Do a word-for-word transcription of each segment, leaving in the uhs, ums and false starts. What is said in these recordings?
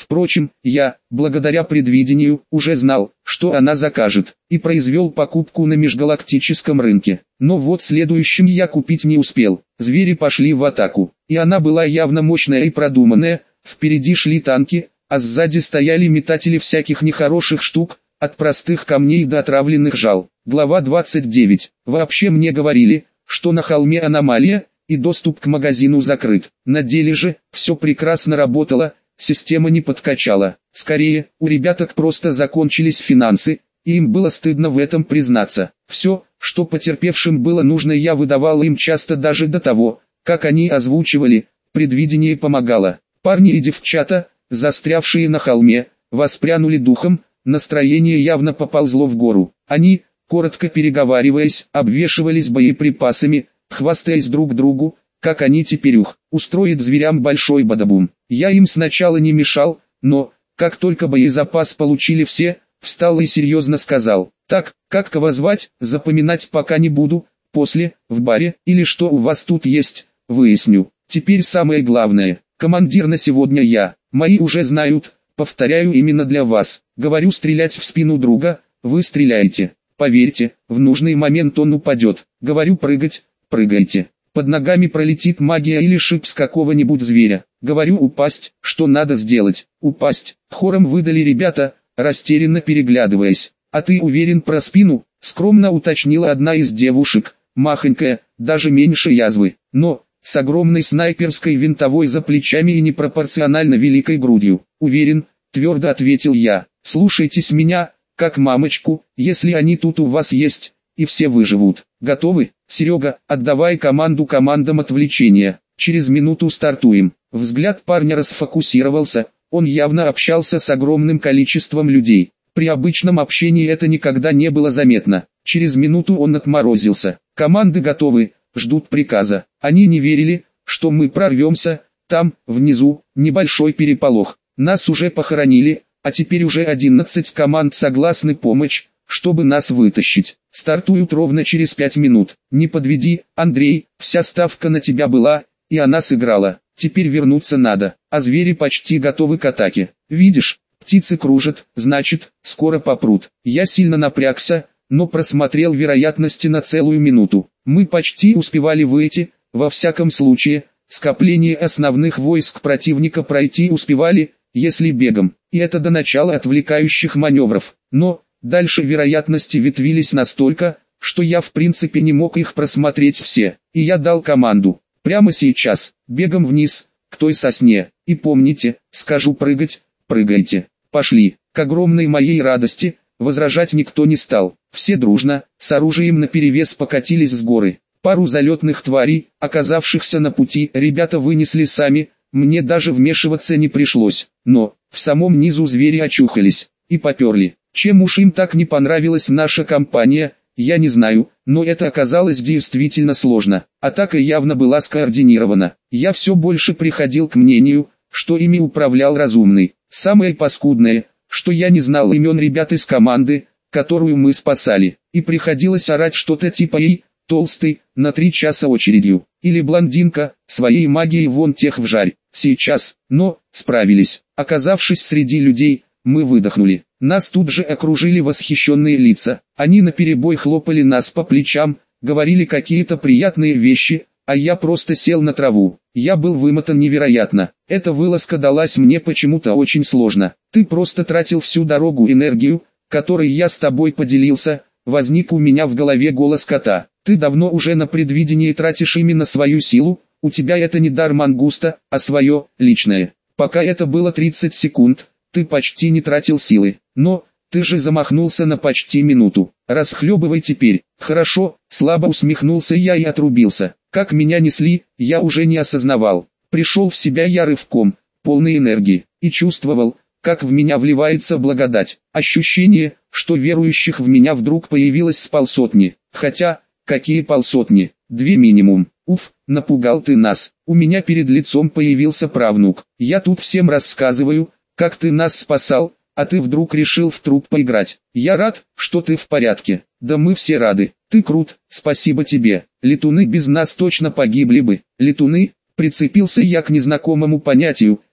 Впрочем, я, благодаря предвидению, уже знал, что она закажет, и произвел покупку на межгалактическом рынке. Но вот следующим я купить не успел. Звери пошли в атаку, и она была явно мощная и продуманная. Впереди шли танки, а сзади стояли метатели всяких нехороших штук, от простых камней до отравленных жал. Глава двадцать девять. Вообще мне говорили, что на холме аномалия, и доступ к магазину закрыт. На деле же, все прекрасно работало, система не подкачала. Скорее, у ребяток просто закончились финансы, и им было стыдно в этом признаться. Все, что потерпевшим было нужно, я выдавал им часто даже до того, как они озвучивали, предвидение помогало. Парни и девчата, застрявшие на холме, воспрянули духом, настроение явно поползло в гору. Они, коротко переговариваясь, обвешивались боеприпасами, хвастаясь друг другу, как они теперь ух, устроят зверям большой бадабум. Я им сначала не мешал, но, как только боезапас получили все, встал и серьезно сказал: «Так, как кого звать, запоминать пока не буду, после, в баре, или что у вас тут есть, выясню. Теперь самое главное, командир на сегодня я, мои уже знают, повторяю именно для вас, говорю стрелять в спину друга, вы стреляете, поверьте, в нужный момент он упадет, говорю прыгать, прыгайте». Под ногами пролетит магия или шипс какого-нибудь зверя. Говорю упасть, что надо сделать? Упасть. Хором выдали ребята, растерянно переглядываясь. А ты уверен про спину? Скромно уточнила одна из девушек, махонькая, даже меньше язвы, но с огромной снайперской винтовой за плечами и непропорционально великой грудью. Уверен, твердо ответил я. Слушайтесь меня, как мамочку, если они тут у вас есть, и все выживут. Готовы? Серега, отдавай команду командам отвлечения. Через минуту стартуем. Взгляд парня расфокусировался, он явно общался с огромным количеством людей. При обычном общении это никогда не было заметно. Через минуту он отморозился. Команды готовы, ждут приказа. Они не верили, что мы прорвемся. Там, внизу, небольшой переполох. Нас уже похоронили, а теперь уже одиннадцать команд согласны помочь, чтобы нас вытащить. Стартуют ровно через пять минут. Не подведи, Андрей, вся ставка на тебя была, и она сыграла. Теперь вернуться надо, а звери почти готовы к атаке. Видишь, птицы кружат, значит, скоро попрут. Я сильно напрягся, но просмотрел вероятности на целую минуту. Мы почти успевали выйти, во всяком случае, скопление основных войск противника пройти успевали, если бегом, и это до начала отвлекающих маневров. Но дальше вероятности ветвились настолько, что я в принципе не мог их просмотреть все, и я дал команду: прямо сейчас, бегом вниз, к той сосне, и помните, скажу прыгать, прыгайте. Пошли. К огромной моей радости, возражать никто не стал, все дружно, с оружием наперевес покатились с горы. Пару залетных тварей, оказавшихся на пути, ребята вынесли сами, мне даже вмешиваться не пришлось, но, в самом низу звери очухались, и поперли. Чем уж им так не понравилась наша компания, я не знаю, но это оказалось действительно сложно. Атака явно была скоординирована. Я все больше приходил к мнению, что ими управлял разумный. Самое паскудное, что я не знал имен ребят из команды, которую мы спасали, и приходилось орать что-то типа «Эй, толстый, на три часа очередью», или «Блондинка, своей магией вон тех вжарь». Сейчас, но, справились. Оказавшись среди людей, мы выдохнули. Нас тут же окружили восхищенные лица. Они наперебой хлопали нас по плечам, говорили какие-то приятные вещи, а я просто сел на траву. Я был вымотан невероятно. Эта вылазка далась мне почему-то очень сложно. Ты просто тратил всю дорогу энергию, которой я с тобой поделился. Возник у меня в голове голос кота. Ты давно уже на предвидении тратишь именно свою силу. У тебя это не дар мангуста, а свое, личное. Пока это было тридцать секунд, ты почти не тратил силы. Но, ты же замахнулся на почти минуту. Расхлебывай теперь. Хорошо, слабо усмехнулся я и отрубился. Как меня несли, я уже не осознавал. Пришел в себя я рывком, полной энергии, и чувствовал, как в меня вливается благодать. Ощущение, что верующих в меня вдруг появилось с полсотни. Хотя, какие полсотни? Две минимум. Уф, напугал ты нас. У меня перед лицом появился правнук. Я тут всем рассказываю, как ты нас спасал, а ты вдруг решил в труп поиграть. Я рад, что ты в порядке. Да мы все рады. Ты крут, спасибо тебе. Летуны без нас точно погибли бы. Летуны, прицепился я к незнакомому понятию,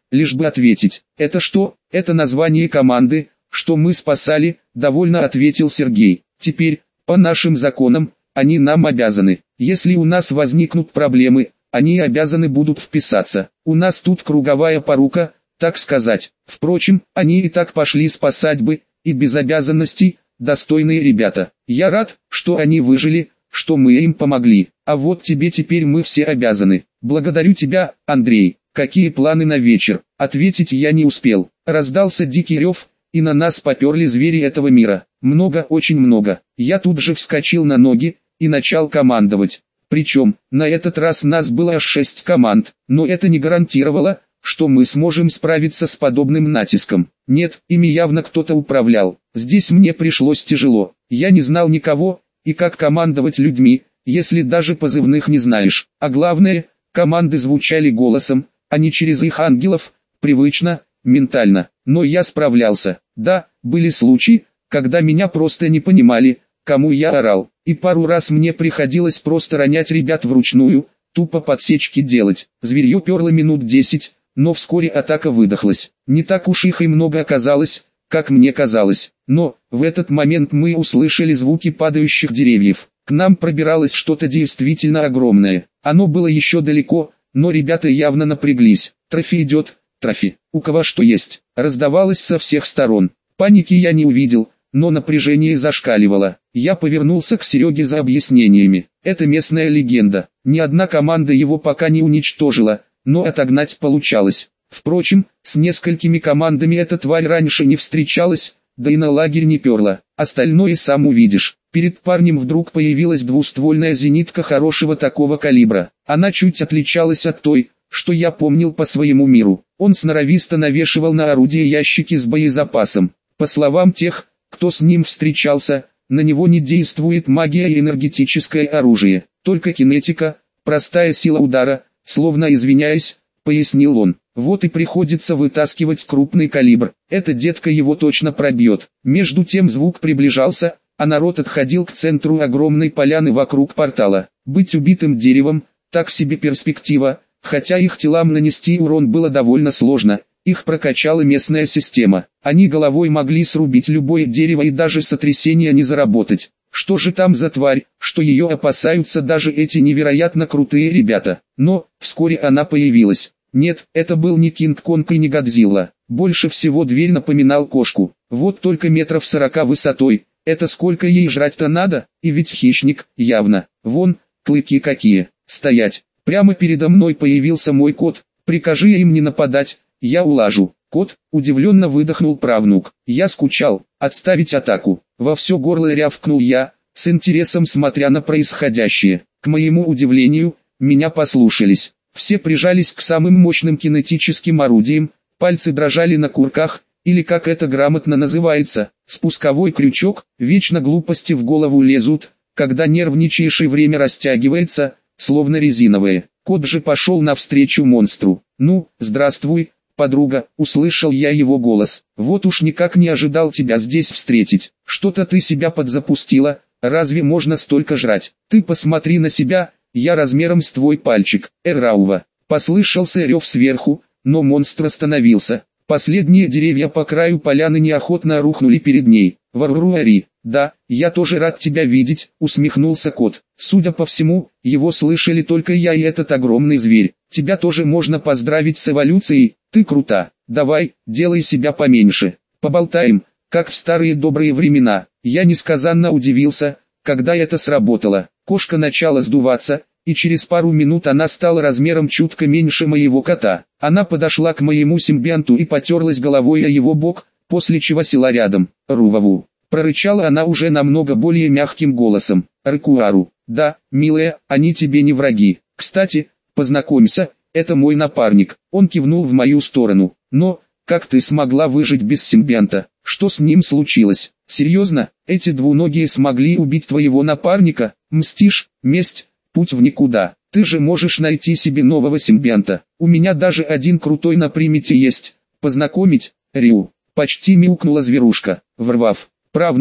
лишь бы ответить. «Это что?» «Это название команды, что мы спасали», — довольно ответил Сергей. «Теперь, по нашим законам, они нам обязаны. Если у нас возникнут проблемы, они обязаны будут вписаться. У нас тут круговая порука, так сказать. Впрочем, они и так пошли спасать бы, и без обязанностей, достойные ребята. Я рад, что они выжили, что мы им помогли. А вот тебе теперь мы все обязаны. Благодарю тебя, Андрей». «Какие планы на вечер?» Ответить я не успел. Раздался дикий рев, и на нас поперли звери этого мира. Много, очень много. Я тут же вскочил на ноги и начал командовать. Причем, на этот раз нас было аж шесть команд, но это не гарантировало, что мы сможем справиться с подобным натиском. Нет, ими явно кто-то управлял. Здесь мне пришлось тяжело. Я не знал никого, и как командовать людьми, если даже позывных не знаешь. А главное, команды звучали голосом, а не через их ангелов, привычно, ментально. Но я справлялся. Да, были случаи, когда меня просто не понимали, кому я орал. И пару раз мне приходилось просто ронять ребят вручную, тупо подсечки делать. Зверье перло минут десять, но вскоре атака выдохлась. Не так уж их и много оказалось, как мне казалось. Но, в этот момент мы услышали звуки падающих деревьев. К нам пробиралось что-то действительно огромное. Оно было еще далеко, но ребята явно напряглись. «Трофи идет, трофи, у кого что есть», раздавалось со всех сторон. Паники я не увидел, но напряжение зашкаливало. Я повернулся к Сереге за объяснениями. Это местная легенда. Ни одна команда его пока не уничтожила, но отогнать получалось. Впрочем, с несколькими командами эта тварь раньше не встречалась, да и на лагерь не перла. Остальное сам увидишь. Перед парнем вдруг появилась двуствольная зенитка хорошего такого калибра. Она чуть отличалась от той, что я помнил по своему миру. Он сноровисто навешивал на орудие ящики с боезапасом. По словам тех, кто с ним встречался, на него не действует магия и энергетическое оружие, только кинетика, простая сила удара, словно извиняясь, пояснил он. Вот и приходится вытаскивать крупный калибр, эта детка его точно пробьет. Между тем звук приближался, а народ отходил к центру огромной поляны вокруг портала. Быть убитым деревом, так себе перспектива, хотя их телам нанести урон было довольно сложно. Их прокачала местная система. Они головой могли срубить любое дерево и даже сотрясения не заработать. Что же там за тварь, что ее опасаются даже эти невероятно крутые ребята? Но, вскоре она появилась. Нет, это был не Кинг-Конг и не Годзилла. Больше всего дверь напоминал кошку. Вот только метров сорока высотой. Это сколько ей жрать-то надо? И ведь хищник, явно. Вон, клыки какие. Стоять. Прямо передо мной появился мой кот. Прикажи им не нападать. Я улажу. Кот, удивленно выдохнул правнук. Я скучал. Отставить атаку. Во все горло рявкнул я, с интересом смотря на происходящее. К моему удивлению, меня послушались. Все прижались к самым мощным кинетическим орудиям, пальцы дрожали на курках, или как это грамотно называется, спусковой крючок. Вечно глупости в голову лезут, когда нервничаешь и время растягивается, словно резиновое. Кот же пошел навстречу монстру. «Ну, здравствуй, подруга», — услышал я его голос. «Вот уж никак не ожидал тебя здесь встретить. Что-то ты себя подзапустила, разве можно столько жрать? Ты посмотри на себя, я размером с твой пальчик». «Эраува!» — послышался рев сверху, но монстр остановился. Последние деревья по краю поляны неохотно рухнули перед ней. «Варруари!» «Да, я тоже рад тебя видеть», — усмехнулся кот. Судя по всему, его слышали только я и этот огромный зверь. «Тебя тоже можно поздравить с эволюцией, ты крута. Давай, делай себя поменьше. Поболтаем, как в старые добрые времена». Я несказанно удивился, когда это сработало. Кошка начала сдуваться, и через пару минут она стала размером чутко меньше моего кота. Она подошла к моему симбионту и потерлась головой о его бок, после чего села рядом. «Руваву!» Прорычала она уже намного более мягким голосом. «Рыкуару, да, милая, они тебе не враги. Кстати, познакомься, это мой напарник». Он кивнул в мою сторону. «Но, как ты смогла выжить без симбионта? Что с ним случилось? Серьезно, эти двуногие смогли убить твоего напарника? Мстишь? Месть? Путь в никуда. Ты же можешь найти себе нового симбионта. У меня даже один крутой на примете есть. Познакомить?» «Рю!» — почти мяукнула зверушка. «Врвав, правнук,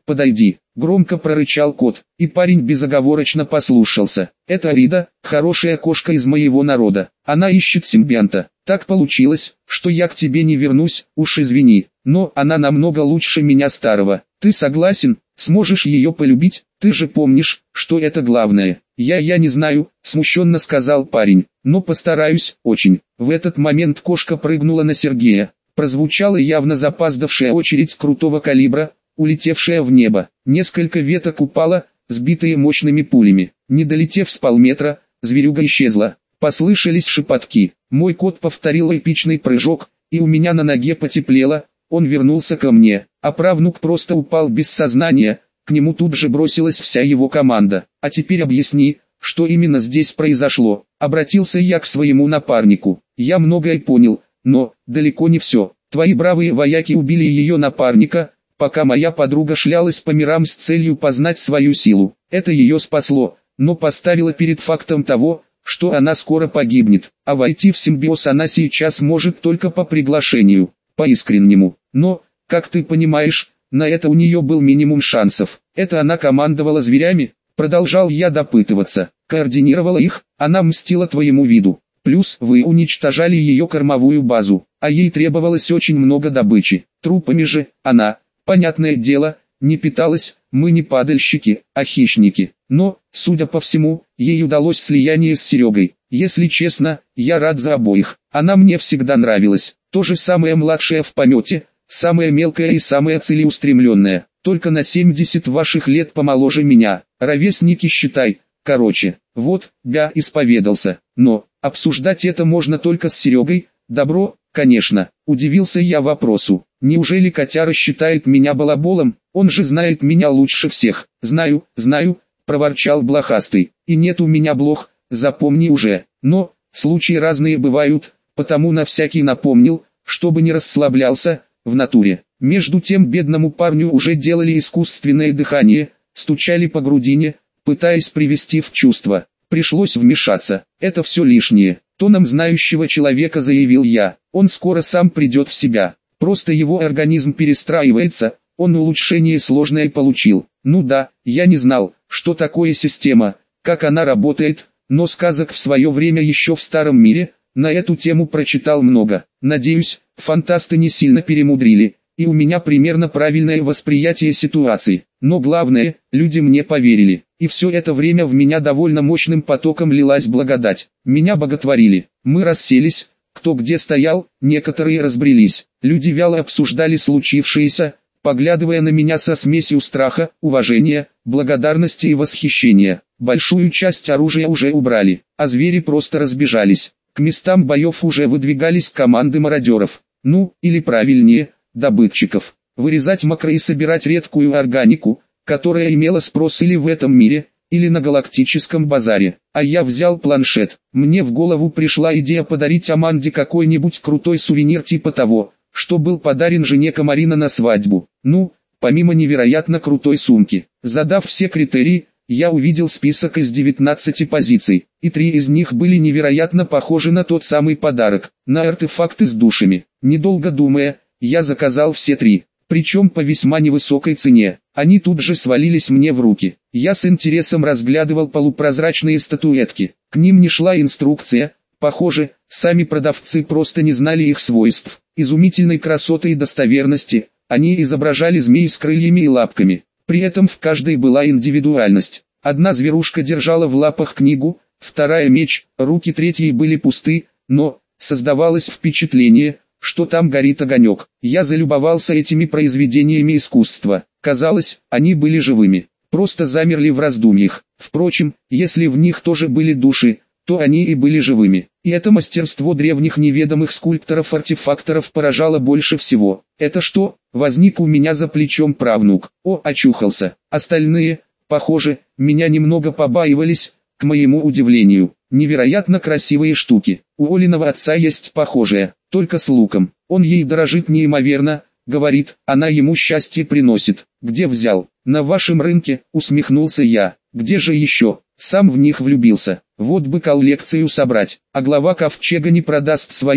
подойди», — громко прорычал кот, и парень безоговорочно послушался. «Это Арида, хорошая кошка из моего народа. Она ищет симбионта. Так получилось, что я к тебе не вернусь, уж извини, но она намного лучше меня старого. Ты согласен, сможешь ее полюбить? Ты же помнишь, что это главное». «Я я не знаю», — смущенно сказал парень, — «но постараюсь, очень». В этот момент кошка прыгнула на Сергея. Прозвучала явно запоздавшая очередь крутого калибра, улетевшая в небо. Несколько веток упало, сбитые мощными пулями. Не долетев с полметра, зверюга исчезла. Послышались шепотки. Мой кот повторил эпичный прыжок, и у меня на ноге потеплело. Он вернулся ко мне, а правнук просто упал без сознания. К нему тут же бросилась вся его команда. «А теперь объясни, что именно здесь произошло», — обратился я к своему напарнику. «Я многое понял, но далеко не все. Твои бравые вояки убили ее напарника, пока моя подруга шлялась по мирам с целью познать свою силу. Это ее спасло, но поставило перед фактом того, что она скоро погибнет, а войти в симбиоз она сейчас может только по приглашению, по искреннему. Но, как ты понимаешь, на это у нее был минимум шансов. Это она командовала зверями?» Продолжал я допытываться. «Координировала их, она мстила твоему виду. Плюс вы уничтожали ее кормовую базу, а ей требовалось очень много добычи. Трупами же она, понятное дело, не питалась. Мы не падальщики, а хищники. Но, судя по всему, ей удалось слияние с Серегой. Если честно, я рад за обоих. Она мне всегда нравилась. То же самое младшая в помете, самая мелкая и самая целеустремленная. Только на семьдесят ваших лет помоложе меня. Ровесники считай. Короче, вот, бя исповедался. Но, обсуждать это можно только с Серегой. Добро, конечно. Удивился я вопросу. Неужели котяра считает меня балаболом? Он же знает меня лучше всех. Знаю, знаю, проворчал блохастый. И нет у меня блох, запомни уже. Но, случаи разные бывают, потому на всякий напомнил, чтобы не расслаблялся, в натуре. Между тем бедному парню уже делали искусственное дыхание, стучали по грудине, пытаясь привести в чувство. Пришлось вмешаться. Это все лишнее. Тоном знающего человека заявил я. Он скоро сам придет в себя. Просто его организм перестраивается, он улучшение сложное получил. Ну да, я не знал, что такое система, как она работает, но сказок в свое время еще в старом мире, на эту тему прочитал много. Надеюсь, фантасты не сильно перемудрили, и у меня примерно правильное восприятие ситуации. Но главное, люди мне поверили, и все это время в меня довольно мощным потоком лилась благодать. Меня боготворили. Мы расселись, кто где стоял, некоторые разбрелись. Люди вяло обсуждали случившееся, поглядывая на меня со смесью страха, уважения, благодарности и восхищения. Большую часть оружия уже убрали, а звери просто разбежались. К местам боев уже выдвигались команды мародеров. Ну, или правильнее, добытчиков. Вырезать макро и собирать редкую органику, которая имела спрос или в этом мире, или на галактическом базаре. А я взял планшет. Мне в голову пришла идея подарить Аманде какой-нибудь крутой сувенир типа того, что был подарен жене Комарина на свадьбу. Ну, помимо невероятно крутой сумки. Задав все критерии, я увидел список из девятнадцати позиций, и три из них были невероятно похожи на тот самый подарок, на артефакты с душами. Недолго думая, я заказал все три, причем по весьма невысокой цене. Они тут же свалились мне в руки. Я с интересом разглядывал полупрозрачные статуэтки. К ним не шла инструкция, похоже, сами продавцы просто не знали их свойств. Изумительной красоты и достоверности, они изображали змей с крыльями и лапками. При этом в каждой была индивидуальность. Одна зверушка держала в лапах книгу, вторая меч, руки третьей были пусты, но создавалось впечатление, что там горит огонек. Я залюбовался этими произведениями искусства. Казалось, они были живыми, просто замерли в раздумьях. Впрочем, если в них тоже были души, то они и были живыми. И это мастерство древних неведомых скульпторов-артефакторов поражало больше всего. «Это что?» — возник у меня за плечом правнук. О, очухался. Остальные, похоже, меня немного побаивались, к моему удивлению. Невероятно красивые штуки. У Олиного отца есть похожее, только с луком. Он ей дорожит неимоверно, говорит, она ему счастье приносит. Где взял? На вашем рынке, усмехнулся я. Где же еще? Сам в них влюбился. Вот бы коллекцию собрать, а глава ковчега не продаст свою,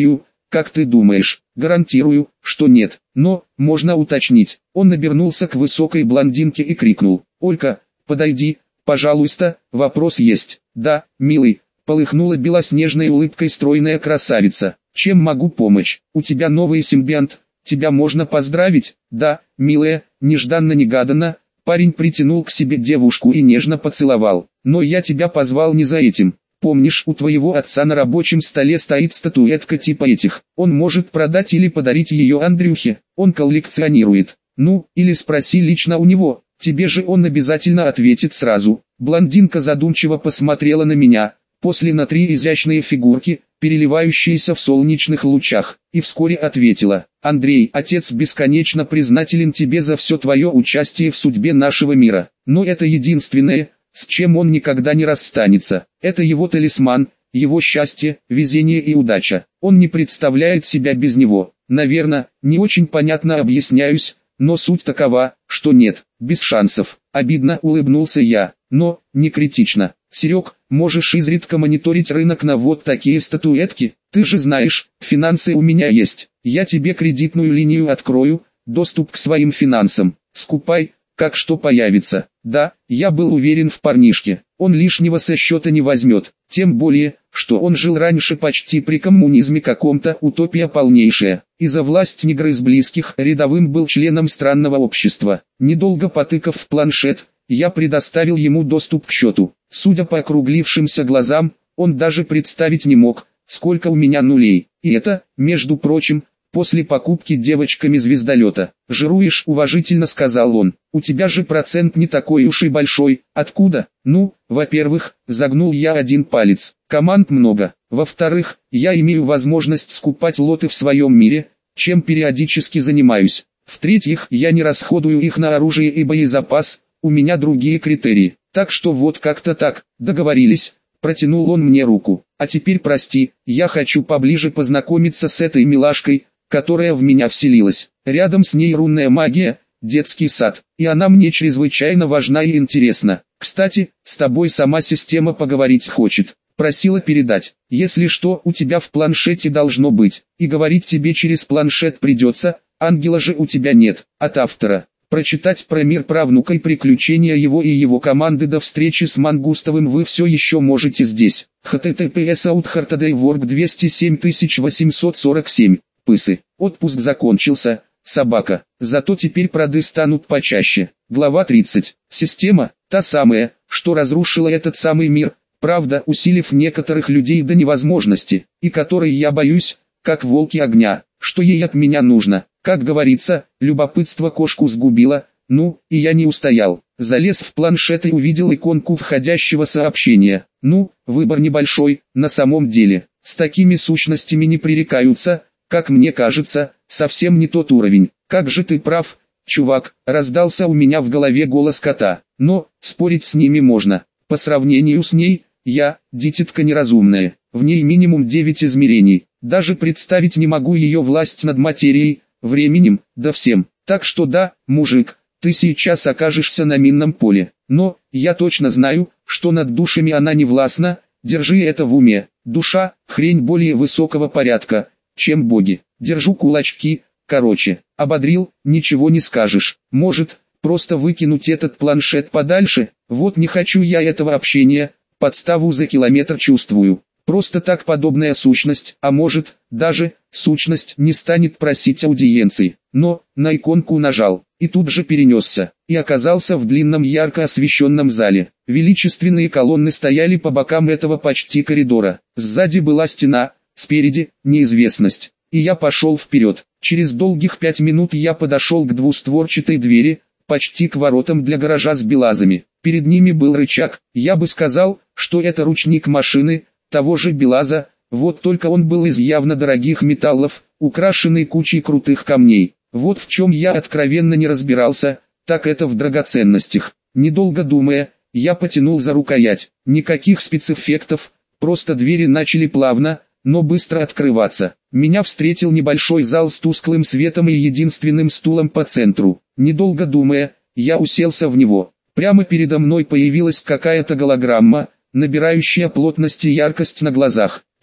как ты думаешь? Гарантирую, что нет, но, можно уточнить. Он обернулся к высокой блондинке и крикнул: «Олька, подойди, пожалуйста, вопрос есть». «Да, милый», полыхнула белоснежной улыбкой стройная красавица. «Чем могу помочь? У тебя новый симбиант, тебя можно поздравить?» «Да, милая», нежданно-негаданно, парень притянул к себе девушку и нежно поцеловал. «Но я тебя позвал не за этим. Помнишь, у твоего отца на рабочем столе стоит статуэтка типа этих. Он может продать или подарить ее Андрюхе, он коллекционирует. Ну, или спроси лично у него, тебе же он обязательно ответит сразу». Блондинка задумчиво посмотрела на меня, после на три изящные фигурки, переливающиеся в солнечных лучах, и вскоре ответила: «Андрей, отец бесконечно признателен тебе за все твое участие в судьбе нашего мира, но это единственное, с чем он никогда не расстанется. Это его талисман, его счастье, везение и удача. Он не представляет себя без него. Наверное, не очень понятно объясняюсь, но суть такова, что нет, без шансов». Обидно улыбнулся я, но, не критично. «Серег, можешь изредка мониторить рынок на вот такие статуэтки? Ты же знаешь, финансы у меня есть. Я тебе кредитную линию открою, доступ к своим финансам. Скупай, как что появится». Да, я был уверен в парнишке, он лишнего со счета не возьмет, тем более, что он жил раньше почти при коммунизме каком-то, утопия полнейшая, и за власть не грыз близких, рядовым был членом странного общества. Недолго потыкав в планшет, я предоставил ему доступ к счету. Судя по округлившимся глазам, он даже представить не мог, сколько у меня нулей, и это, между прочим, после покупки девочками звездолета. «Жируешь», — уважительно сказал он, — «у тебя же процент не такой уж и большой». «Откуда?» «Ну, во-первых, загнул я один палец, команд много. Во-вторых, я имею возможность скупать лоты в своем мире, чем периодически занимаюсь. В-третьих, я не расходую их на оружие и боезапас, у меня другие критерии. Так что вот как-то так, договорились». Протянул он мне руку. «А теперь прости, я хочу поближе познакомиться с этой милашкой, которая в меня вселилась. Рядом с ней рунная магия, детский сад, и она мне чрезвычайно важна и интересна. Кстати, с тобой сама система поговорить хочет. Просила передать. Если что, у тебя в планшете должно быть, и говорить тебе через планшет придется, ангела же у тебя нет». От автора. Прочитать про мир правнука и приключения его и его команды до встречи с Мангустовым вы все еще можете здесь. эйч ти ти пи эс аутхартадейворк двести семь тысяч восемьсот сорок семь. Пысы. Отпуск закончился, собака. Зато теперь проды станут почаще. Глава тридцать. Система, та самая, что разрушила этот самый мир, правда усилив некоторых людей до невозможности, и которой я боюсь, как волки огня. Что ей от меня нужно? Как говорится, любопытство кошку сгубило, ну, и я не устоял. Залез в планшет и увидел иконку входящего сообщения. Ну, выбор небольшой, на самом деле. С такими сущностями не пререкаются, как мне кажется, совсем не тот уровень. «Как же ты прав, чувак», раздался у меня в голове голос кота. Но, спорить с ними можно. По сравнению с ней, я, дитятка неразумная. В ней минимум девять измерений. Даже представить не могу ее власть над материей, временем, да всем. Так что да, мужик, ты сейчас окажешься на минном поле. Но, я точно знаю, что над душами она не властна, держи это в уме. Душа – хрень более высокого порядка, чем боги. Держу кулачки, короче. Ободрил, ничего не скажешь. Может, просто выкинуть этот планшет подальше? Вот не хочу я этого общения, подставу за километр чувствую. Просто так подобная сущность, а может, даже, сущность не станет просить аудиенции. Но, на иконку нажал, и тут же перенесся, и оказался в длинном ярко освещенном зале. Величественные колонны стояли по бокам этого почти коридора. Сзади была стена, спереди – неизвестность. И я пошел вперед. Через долгих пять минут я подошел к двустворчатой двери, почти к воротам для гаража с белазами. Перед ними был рычаг, я бы сказал, что это ручник машины, того же БелАЗа, вот только он был из явно дорогих металлов, украшенный кучей крутых камней. Вот в чем я откровенно не разбирался, так это в драгоценностях. Недолго думая, я потянул за рукоять. Никаких спецэффектов, просто двери начали плавно, но быстро открываться. Меня встретил небольшой зал с тусклым светом и единственным стулом по центру. Недолго думая, я уселся в него. Прямо передо мной появилась какая-то голограмма, набирающая плотность и яркость на глазах.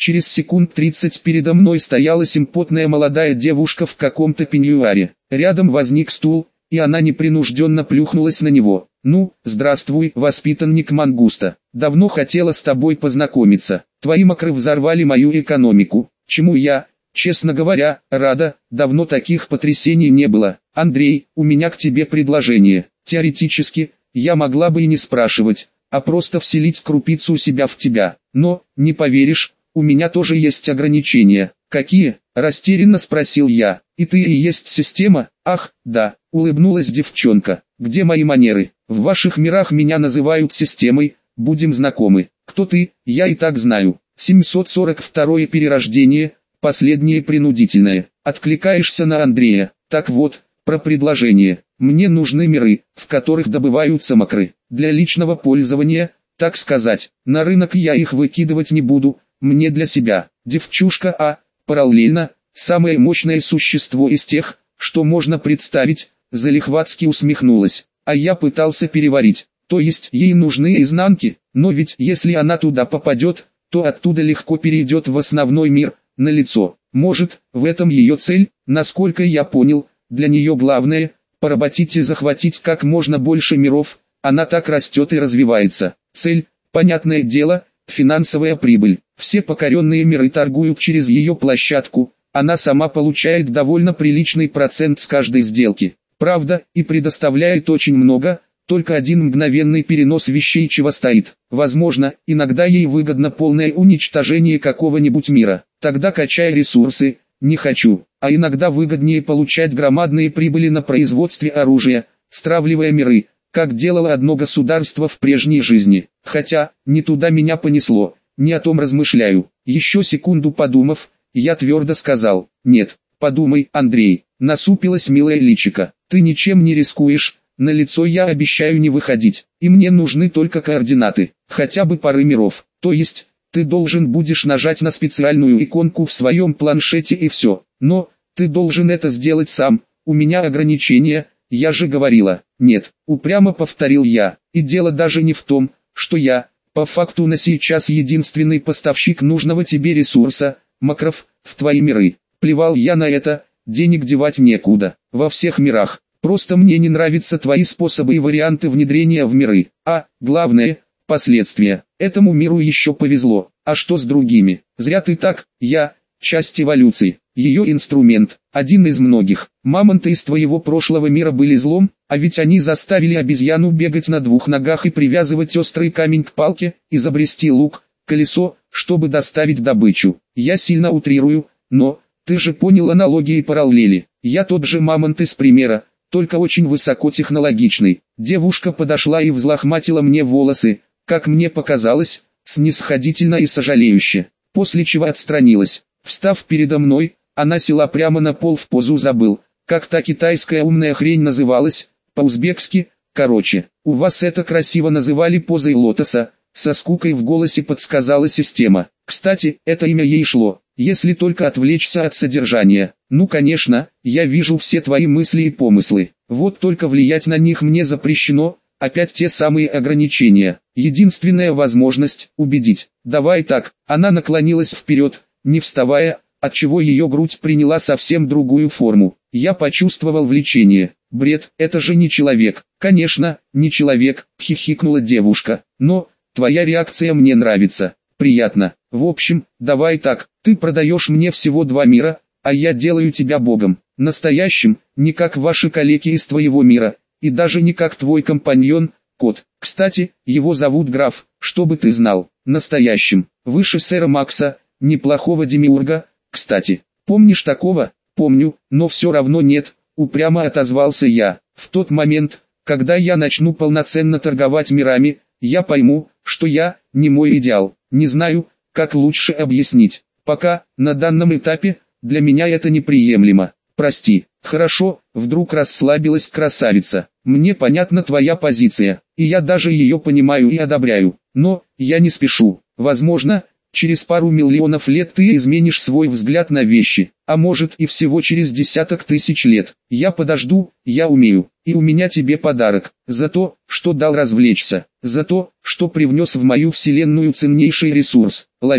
Через секунд тридцать передо мной стояла симпотная молодая девушка в каком-то пеньюаре. Рядом возник стул, и она непринужденно плюхнулась на него. «Ну, здравствуй, воспитанник Мангуста. Давно хотела с тобой познакомиться. Твои макры взорвали мою экономику. Чему я, честно говоря, рада, давно таких потрясений не было. Андрей, у меня к тебе предложение. Теоретически, я могла бы и не спрашивать, а просто вселить крупицу себя в тебя. Но, не поверишь, у меня тоже есть ограничения». «Какие?» – растерянно спросил я. «И ты и есть система?» «Ах, да», – улыбнулась девчонка. «Где мои манеры? В ваших мирах меня называют системой, будем знакомы. Кто ты, я и так знаю». семьсот сорок второе перерождение, последнее принудительное. Откликаешься на Андрея. Так вот, про предложение. Мне нужны миры, в которых добываются макры. Для личного пользования, так сказать. На рынок я их выкидывать не буду, мне для себя. Девчушка А, параллельно, самое мощное существо из тех, что можно представить, залихватски усмехнулась. А я пытался переварить. То есть ей нужны изнанки, но ведь если она туда попадет, то оттуда легко перейдет в основной мир, на лицо. Может, в этом ее цель? Насколько я понял, для нее главное – поработить и захватить как можно больше миров, она так растет и развивается. Цель, понятное дело, финансовая прибыль. Все покоренные миры торгуют через ее площадку, она сама получает довольно приличный процент с каждой сделки. Правда, и предоставляет очень много, только один мгновенный перенос вещей чего стоит. Возможно, иногда ей выгодно полное уничтожение какого-нибудь мира. Тогда качай ресурсы, не хочу. А иногда выгоднее получать громадные прибыли на производстве оружия, стравливая миры, как делало одно государство в прежней жизни. Хотя, не туда меня понесло, не о том размышляю. Еще секунду подумав, я твердо сказал: «Нет, подумай, Андрей». Насупилась милая личико. «Ты ничем не рискуешь, на лицо я обещаю не выходить, и мне нужны только координаты, хотя бы пары миров. То есть, ты должен будешь нажать на специальную иконку в своем планшете и все. Но, ты должен это сделать сам, у меня ограничения, я же говорила». «Нет», упрямо повторил я, и дело даже не в том, что я, по факту на сейчас единственный поставщик нужного тебе ресурса, макров, в твои миры. Плевал я на это, денег девать некуда, во всех мирах. Просто мне не нравятся твои способы и варианты внедрения в миры. А, главное, последствия. Этому миру еще повезло. А что с другими? Зря ты так, я, часть эволюции, ее инструмент, один из многих. Мамонты из твоего прошлого мира были злом, а ведь они заставили обезьяну бегать на двух ногах и привязывать острый камень к палке, изобрести лук, колесо, чтобы доставить добычу. Я сильно утрирую, но, ты же понял аналогии и параллели. Я тот же мамонт из примера, только очень высокотехнологичный. Девушка подошла и взлохматила мне волосы, как мне показалось, снисходительно и сожалеюще, после чего отстранилась. Встав передо мной, она села прямо на пол в позу забыл, как та китайская умная хрень называлась, по-узбекски, короче. У вас это красиво называли позой лотоса, со скукой в голосе подсказала система. Кстати, это имя ей шло, если только отвлечься от содержания. Ну конечно, я вижу все твои мысли и помыслы, вот только влиять на них мне запрещено, опять те самые ограничения. Единственная возможность – убедить. Давай так, она наклонилась вперед, не вставая, отчего ее грудь приняла совсем другую форму. Я почувствовал влечение. Бред, это же не человек. Конечно, не человек, хихикнула девушка, но, твоя реакция мне нравится. Приятно. В общем, давай так, ты продаешь мне всего два мира, а я делаю тебя богом. Настоящим, не как ваши коллеги из твоего мира, и даже не как твой компаньон, кот. Кстати, его зовут граф, чтобы ты знал. Настоящим, выше сэра Макса, неплохого демиурга, кстати. Помнишь такого? Помню, но все равно нет, упрямо отозвался я. В тот момент, когда я начну полноценно торговать мирами, я пойму, что я, не мой идеал. Не знаю, как лучше объяснить. Пока, на данном этапе, для меня это неприемлемо. Прости. Хорошо, вдруг расслабилась красавица. Мне понятна твоя позиция, и я даже ее понимаю и одобряю. Но, я не спешу. Возможно, через пару миллионов лет ты изменишь свой взгляд на вещи, а может и всего через десяток тысяч лет. Я подожду, я умею, и у меня тебе подарок, за то, что дал развлечься, за то, что привнес в мою вселенную ценнейший ресурс. Лови.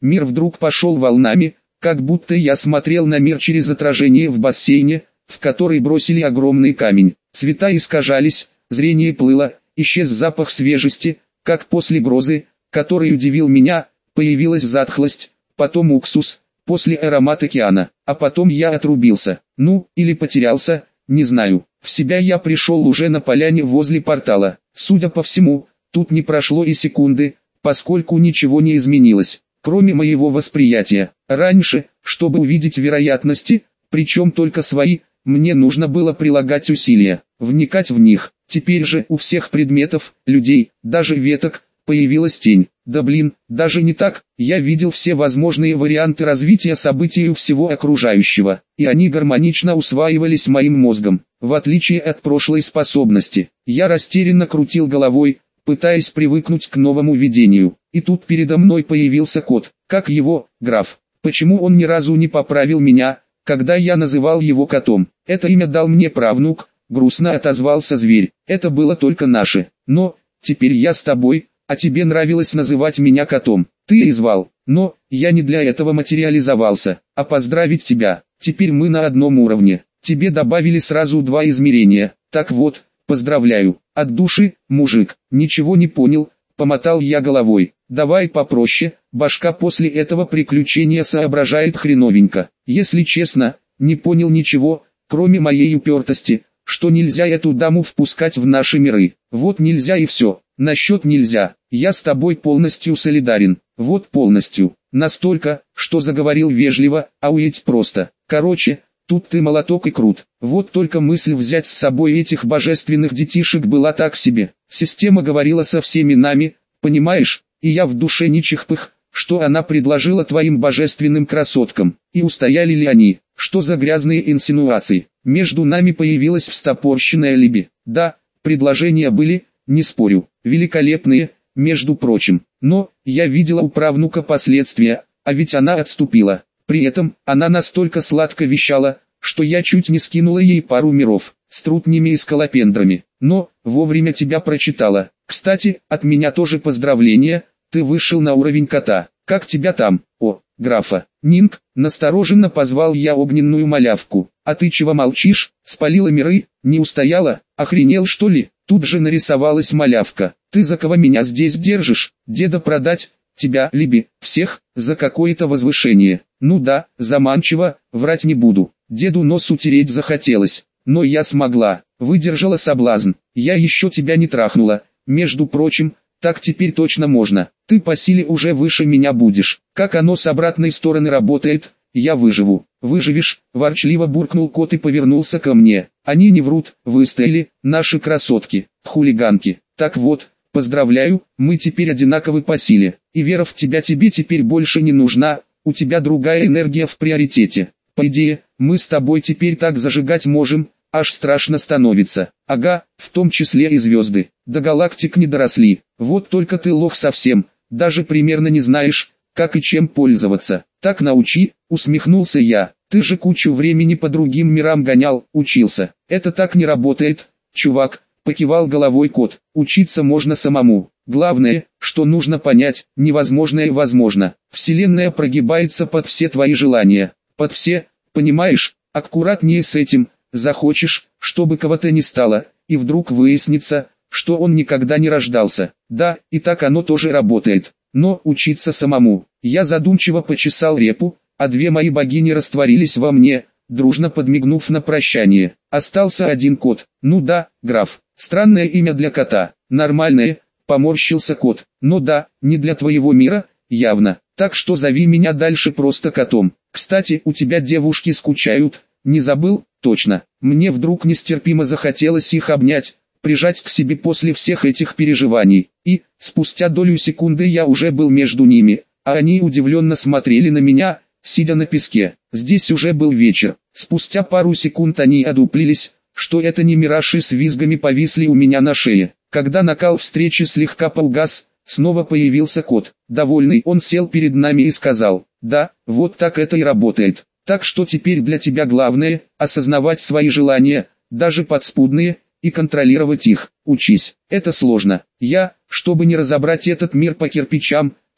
Мир вдруг пошел волнами, как будто я смотрел на мир через отражение в бассейне, в который бросили огромный камень. Цвета искажались, зрение плыло, исчез запах свежести, как после грозы, который удивил меня, появилась затхлость, потом уксус, после аромат океана, а потом я отрубился, ну, или потерялся, не знаю. В себя я пришел уже на поляне возле портала. Судя по всему, тут не прошло и секунды, поскольку ничего не изменилось, кроме моего восприятия. Раньше, чтобы увидеть вероятности, причем только свои, мне нужно было прилагать усилия, вникать в них. Теперь же у всех предметов, людей, даже веток, появилась тень. Да блин, даже не так, я видел все возможные варианты развития событий у всего окружающего, и они гармонично усваивались моим мозгом. В отличие от прошлой способности, я растерянно крутил головой, пытаясь привыкнуть к новому видению. И тут передо мной появился кот. Как его, граф? Почему он ни разу не поправил меня, когда я называл его котом? Это имя дал мне правнук, грустно отозвался зверь. Это было только наше. Но, теперь я с тобой, а тебе нравилось называть меня котом. Ты и звал. Но, я не для этого материализовался, а поздравить тебя. Теперь мы на одном уровне. Тебе добавили сразу два измерения. Так вот, поздравляю. От души, мужик. Ничего не понял, помотал я головой. Давай попроще, башка после этого приключения соображает хреновенько. Если честно, не понял ничего, кроме моей упертости, что нельзя эту даму впускать в наши миры. Вот нельзя и все. Насчет нельзя, я с тобой полностью солидарен. Вот полностью. Настолько, что заговорил вежливо, а уедь просто. Короче, тут ты молоток и крут. Вот только мысль взять с собой этих божественных детишек была так себе. Система говорила со всеми нами, понимаешь, и я в душе не чихпых, что она предложила твоим божественным красоткам. И устояли ли они? Что за грязные инсинуации? Между нами появилась встопорщенная либи. Да, предложения были, не спорю, великолепные, между прочим. Но, я видела у правнука последствия, а ведь она отступила. При этом, она настолько сладко вещала, что я чуть не скинула ей пару миров, с трутнями и скалопендрами. Но, вовремя тебя прочитала. Кстати, от меня тоже поздравления, ты вышел на уровень кота. Как тебя там? О, графа. Нинг, настороженно позвал я огненную малявку. А ты чего молчишь? Спалила миры? Не устояла? Охренел что ли? Тут же нарисовалась малявка. Ты за кого меня здесь держишь? Деда продать? Тебя, Либи, всех, за какое-то возвышение. Ну да, заманчиво, врать не буду. Деду нос утереть захотелось. Но я смогла, выдержала соблазн. Я еще тебя не трахнула. Между прочим, так теперь точно можно. Ты по силе уже выше меня будешь. Как оно с обратной стороны работает, я выживу. Выживешь, ворчливо буркнул кот и повернулся ко мне. Они не врут, выстояли, наши красотки, хулиганки. Так вот, поздравляю, мы теперь одинаковы по силе. И вера в тебя тебе теперь больше не нужна, у тебя другая энергия в приоритете. По идее, мы с тобой теперь так зажигать можем, аж страшно становится. Ага, в том числе и звезды. До галактик не доросли. Вот только ты лох совсем, даже примерно не знаешь, как и чем пользоваться. Так научи, усмехнулся я. Ты же кучу времени по другим мирам гонял, учился. Это так не работает, чувак, покивал головой кот. Учиться можно самому. Главное, что нужно понять, невозможное возможно. Вселенная прогибается под все твои желания. Под все, понимаешь, аккуратнее с этим. Захочешь, чтобы кого-то не стало, и вдруг выяснится, что он никогда не рождался. Да, и так оно тоже работает. Но учиться самому. Я задумчиво почесал репу, а две мои богини растворились во мне, дружно подмигнув на прощание. Остался один кот. Ну да, граф. Странное имя для кота. Нормальное, поморщился кот. Но да, не для твоего мира, явно. Так что зови меня дальше просто котом. Кстати, у тебя девушки скучают, не забыл? Точно. Мне вдруг нестерпимо захотелось их обнять, прижать к себе после всех этих переживаний. И, спустя долю секунды я уже был между ними, а они удивленно смотрели на меня, сидя на песке. Здесь уже был вечер. Спустя пару секунд они одуплились, что это не мираж, и с визгами повисли у меня на шее. Когда накал встречи слегка поугас, снова появился кот. Довольный, он сел перед нами и сказал: «Да, вот так это и работает. Так что теперь для тебя главное – осознавать свои желания, даже подспудные, и контролировать их. Учись. Это сложно. Я, чтобы не разобрать этот мир по кирпичам,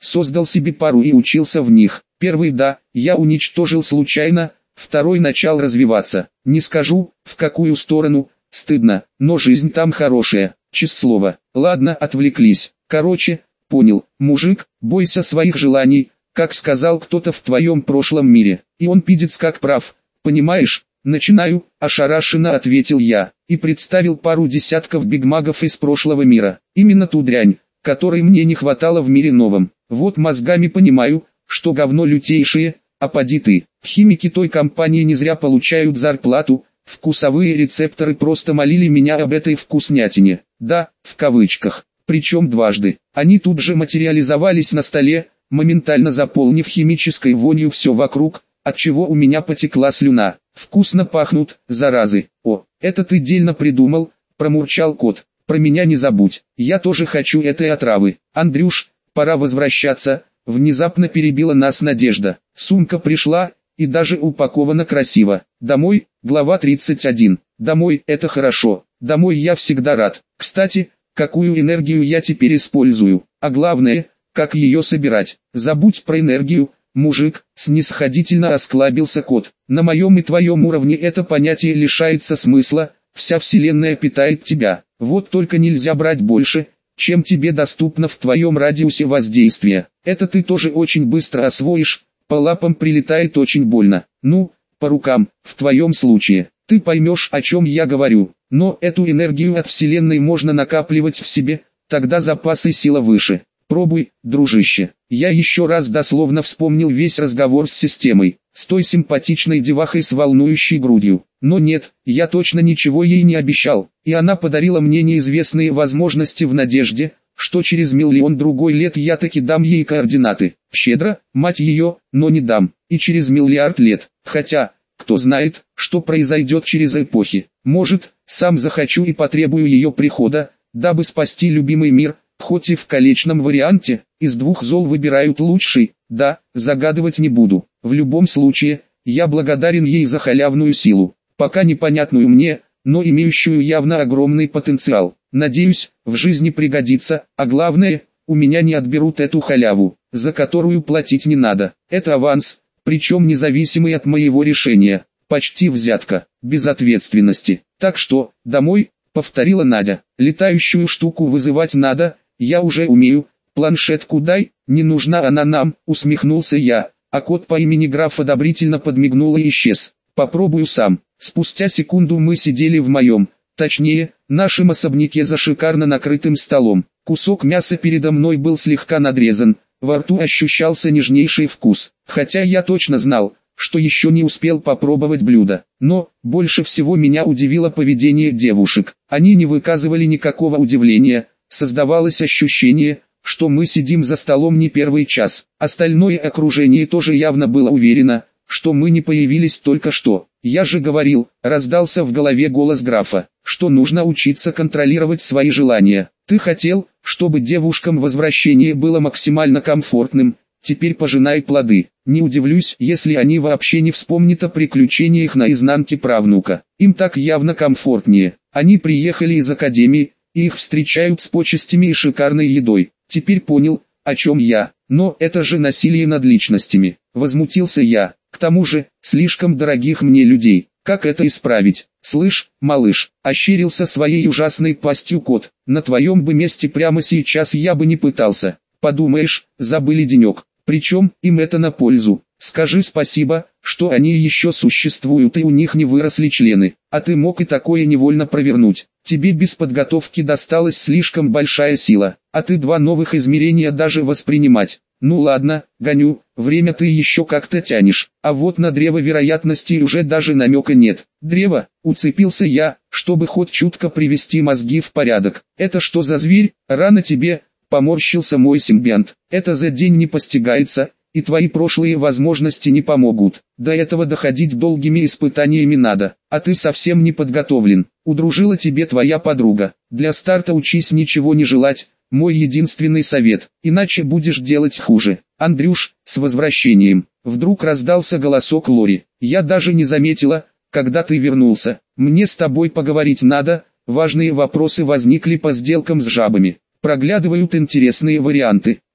создал себе пару и учился в них. Первый, да, я уничтожил случайно, второй начал развиваться. Не скажу, в какую сторону, стыдно, но жизнь там хорошая, честное слово. Ладно, отвлеклись. Короче, понял, мужик, бойся своих желаний, как сказал кто-то в твоем прошлом мире. И он пиздец как прав, понимаешь? Начинаю, ошарашенно ответил я, и представил пару десятков бигмагов из прошлого мира. Именно ту дрянь, которой мне не хватало в мире новом. Вот мозгами понимаю, что говно лютейшее, а поди ты. Химики той компании не зря получают зарплату, вкусовые рецепторы просто молили меня об этой вкуснятине. Да, в кавычках, причем дважды. Они тут же материализовались на столе, моментально заполнив химической вонью все вокруг, отчего у меня потекла слюна. Вкусно пахнут, заразы. О, это ты дельно придумал, промурчал кот. Про меня не забудь, я тоже хочу этой отравы. Андрюш, пора возвращаться, внезапно перебила нас Надежда. Сумка пришла, и даже упакована красиво. Домой, глава тридцать один. Домой, это хорошо. Домой я всегда рад. Кстати, какую энергию я теперь использую, а главное, как ее собирать. Забудь про энергию, мужик, снисходительно осклабился кот. На моем и твоем уровне это понятие лишается смысла, вся вселенная питает тебя. Вот только нельзя брать больше, чем тебе доступно в твоем радиусе воздействия. Это ты тоже очень быстро освоишь, по лапам прилетает очень больно. Ну, по рукам, в твоем случае. Ты поймешь, о чем я говорю. Но эту энергию от вселенной можно накапливать в себе, тогда запасы сила выше. Пробуй, дружище. Я еще раз дословно вспомнил весь разговор с системой, с той симпатичной девахой с волнующей грудью. Но нет, я точно ничего ей не обещал, и она подарила мне неизвестные возможности в надежде, что через миллион другой лет я таки дам ей координаты. Щедро, мать ее, но не дам, и через миллиард лет, хотя, кто знает, что произойдет через эпохи. Может, сам захочу и потребую ее прихода, дабы спасти любимый мир. Хоть и в колечном варианте, из двух зол выбирают лучший, да, загадывать не буду. В любом случае, я благодарен ей за халявную силу, пока непонятную мне, но имеющую явно огромный потенциал. Надеюсь, в жизни пригодится, а главное, у меня не отберут эту халяву, за которую платить не надо. Это аванс, причем независимый от моего решения, почти взятка, без ответственности. Так что, домой, повторила Надя, летающую штуку вызывать надо. Я уже умею, планшетку дай, не нужна она нам, усмехнулся я, а кот по имени граф одобрительно подмигнул и исчез. Попробую сам. Спустя секунду мы сидели в моем, точнее, нашем особняке за шикарно накрытым столом. Кусок мяса передо мной был слегка надрезан, во рту ощущался нежнейший вкус, хотя я точно знал, что еще не успел попробовать блюдо. Но, больше всего меня удивило поведение девушек. Они не выказывали никакого удивления. Создавалось ощущение, что мы сидим за столом не первый час. Остальное окружение тоже явно было уверено, что мы не появились только что. Я же говорил, раздался в голове голос графа, что нужно учиться контролировать свои желания. Ты хотел, чтобы девушкам возвращение было максимально комфортным, теперь пожинай плоды. Не удивлюсь, если они вообще не вспомнят о приключениях на изнанке правнука. Им так явно комфортнее. Они приехали из академии, и их встречают с почестями и шикарной едой. Теперь понял, о чем я. Но это же насилие над личностями. Возмутился я. К тому же, слишком дорогих мне людей. Как это исправить? Слышь, малыш, ощерился своей ужасной пастью кот. На твоем бы месте прямо сейчас я бы не пытался. Подумаешь, забыли денек. Причем, им это на пользу. Скажи спасибо, что они еще существуют и у них не выросли члены. А ты мог и такое невольно провернуть. Тебе без подготовки досталась слишком большая сила, а ты два новых измерения даже воспринимать. Ну ладно, гоню, время ты еще как-то тянешь, а вот на древо вероятностей уже даже намека нет. Древо, уцепился я, чтобы хоть чутко привести мозги в порядок. Это что за зверь? Рано тебе, поморщился мой симбионт. Это за день не постигается, и твои прошлые возможности не помогут. До этого доходить долгими испытаниями надо, а ты совсем не подготовлен. Удружила тебе твоя подруга. Для старта учись ничего не желать, мой единственный совет, иначе будешь делать хуже. Андрюш, с возвращением. Вдруг раздался голосок Лори. Я даже не заметила, когда ты вернулся. Мне с тобой поговорить надо, важные вопросы возникли по сделкам с жабами. Проглядывают интересные варианты.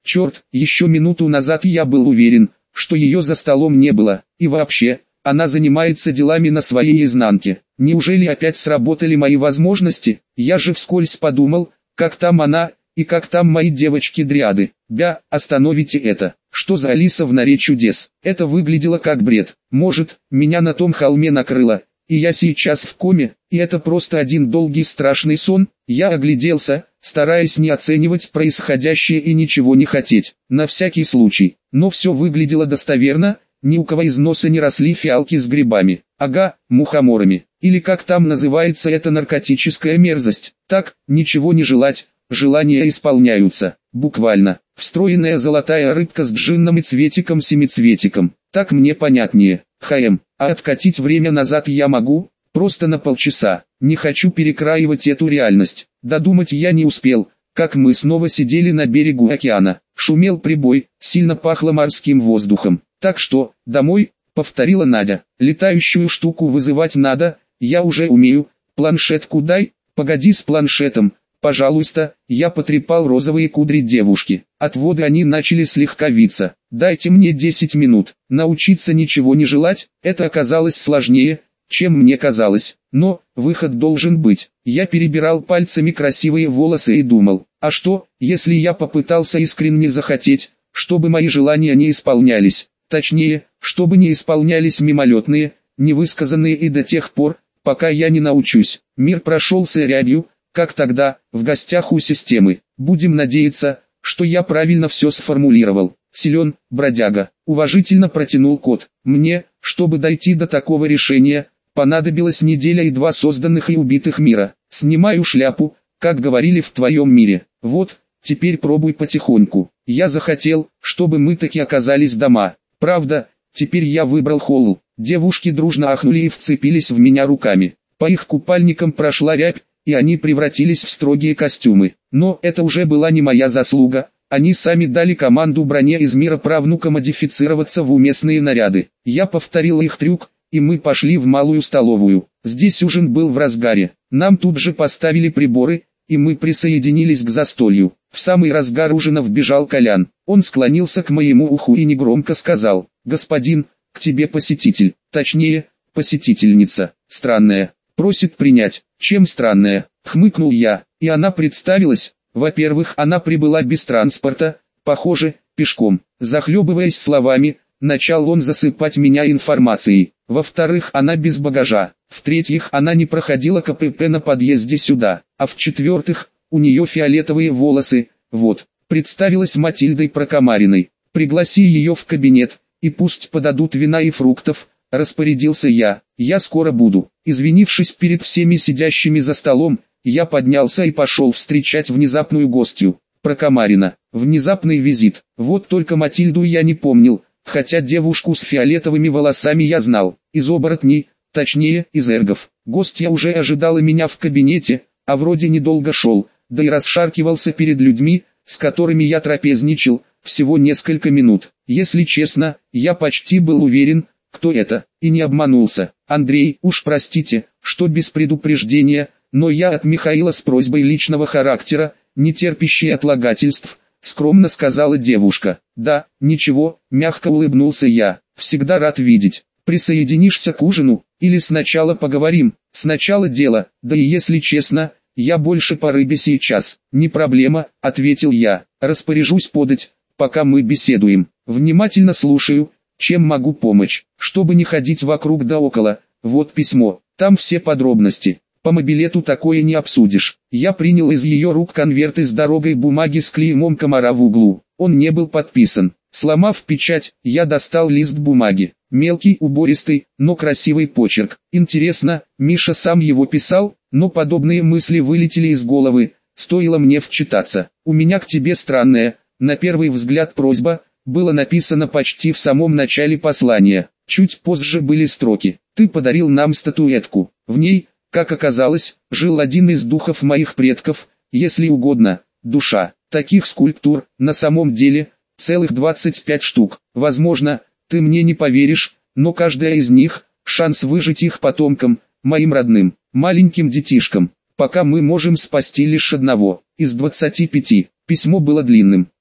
Черт, еще минуту назад я был уверен, что ее за столом не было, и вообще, она занимается делами на своей изнанке. Неужели опять сработали мои возможности? Я же вскользь подумал, как там она, и как там мои девочки-дриады. Бя, остановите это. Что за Алиса в норе чудес? Это выглядело как бред. Может, меня на том холме накрыло, и я сейчас в коме, и это просто один долгий страшный сон? Я огляделся, стараясь не оценивать происходящее и ничего не хотеть, на всякий случай. Но все выглядело достоверно, ни у кого из носа не росли фиалки с грибами. Ага, мухоморами. Или как там называется эта наркотическая мерзость. Так, ничего не желать, желания исполняются. Буквально. Встроенная золотая рыбка с джинном и цветиком-семицветиком. Так мне понятнее. ХМ. А откатить время назад я могу? Просто на полчаса. Не хочу перекраивать эту реальность. Додумать я не успел, как мы снова сидели на берегу океана. Шумел прибой, сильно пахло морским воздухом. Так что, домой, повторила Надя. Летающую штуку вызывать надо, я уже умею. Планшетку дай, погоди с планшетом. Пожалуйста, я потрепал розовые кудри девушки. От воды они начали слегка виться. Дайте мне десять минут. Научиться ничего не желать, это оказалось сложнее, чем мне казалось. Но, выход должен быть. Я перебирал пальцами красивые волосы и думал, а что, если я попытался искренне захотеть, чтобы мои желания не исполнялись. Точнее, чтобы не исполнялись мимолетные, невысказанные и до тех пор, пока я не научусь. Мир прошелся рябью, как тогда, в гостях у системы. Будем надеяться, что я правильно все сформулировал. Силен, бродяга, уважительно протянул кот. Мне, чтобы дойти до такого решения, понадобилась неделя и два созданных и убитых мира. Снимаю шляпу, как говорили в твоем мире. Вот, теперь пробуй потихоньку. Я захотел, чтобы мы таки оказались дома. Правда, теперь я выбрал холл. Девушки дружно ахнули и вцепились в меня руками. По их купальникам прошла рябь, и они превратились в строгие костюмы. Но это уже была не моя заслуга, они сами дали команду броне из мира правнука модифицироваться в уместные наряды. Я повторил их трюк, и мы пошли в малую столовую. Здесь ужин был в разгаре, нам тут же поставили приборы, и мы присоединились к застолью. В самый разгар ужина вбежал Колян. Он склонился к моему уху и негромко сказал: «Господин, к тебе посетитель, точнее, посетительница, странная, просит принять». «Чем странная?» — хмыкнул я, и она представилась. Во-первых, она прибыла без транспорта, похоже, пешком. Захлебываясь словами, начал он засыпать меня информацией. Во-вторых, она без багажа. В-третьих, она не проходила КПП на подъезде сюда. А в-четвертых, у нее фиолетовые волосы. Вот, представилась Матильдой Прокомариной. «Пригласи ее в кабинет, и пусть подадут вина и фруктов», — распорядился я. «Я скоро буду». Извинившись перед всеми сидящими за столом, я поднялся и пошел встречать внезапную гостью. Прокомарина. Внезапный визит. Вот только Матильду я не помнил, хотя девушку с фиолетовыми волосами я знал. Из оборотней, точнее, из эргов. Гостья уже ожидала меня в кабинете, а вроде недолго шел, да и расшаркивался перед людьми, с которыми я трапезничал, всего несколько минут. Если честно, я почти был уверен, кто это, и не обманулся. «Андрей, уж простите, что без предупреждения, но я от Михаила с просьбой личного характера, не терпящей отлагательств», — скромно сказала девушка. «Да, ничего», — мягко улыбнулся я, — «всегда рад видеть. Присоединишься к ужину, или сначала поговорим?» «Сначала дело, да и если честно, я больше по рыбе сейчас». «Не проблема», — ответил я, — «распоряжусь подать, пока мы беседуем». «Внимательно слушаю. Чем могу помочь?» «Чтобы не ходить вокруг да около, вот письмо, там все подробности. По мобилету такое не обсудишь». Я принял из ее рук конверт из дорогой бумаги с клеймом комара в углу. Он не был подписан. Сломав печать, я достал лист бумаги. Мелкий, убористый, но красивый почерк. Интересно, Миша сам его писал? Но подобные мысли вылетели из головы, стоило мне вчитаться. «У меня к тебе странная, на первый взгляд просьба», было написано почти в самом начале послания. Чуть позже были строки: «Ты подарил нам статуэтку. В ней, как оказалось, жил один из духов моих предков, если угодно, душа». Таких скульптур, на самом деле, целых двадцать пять штук. Возможно, ты мне не поверишь, но каждая из них – шанс выжить их потомкам, моим родным, маленьким детишкам. Пока мы можем спасти лишь одного из двадцати пяти. Письмо было длинным.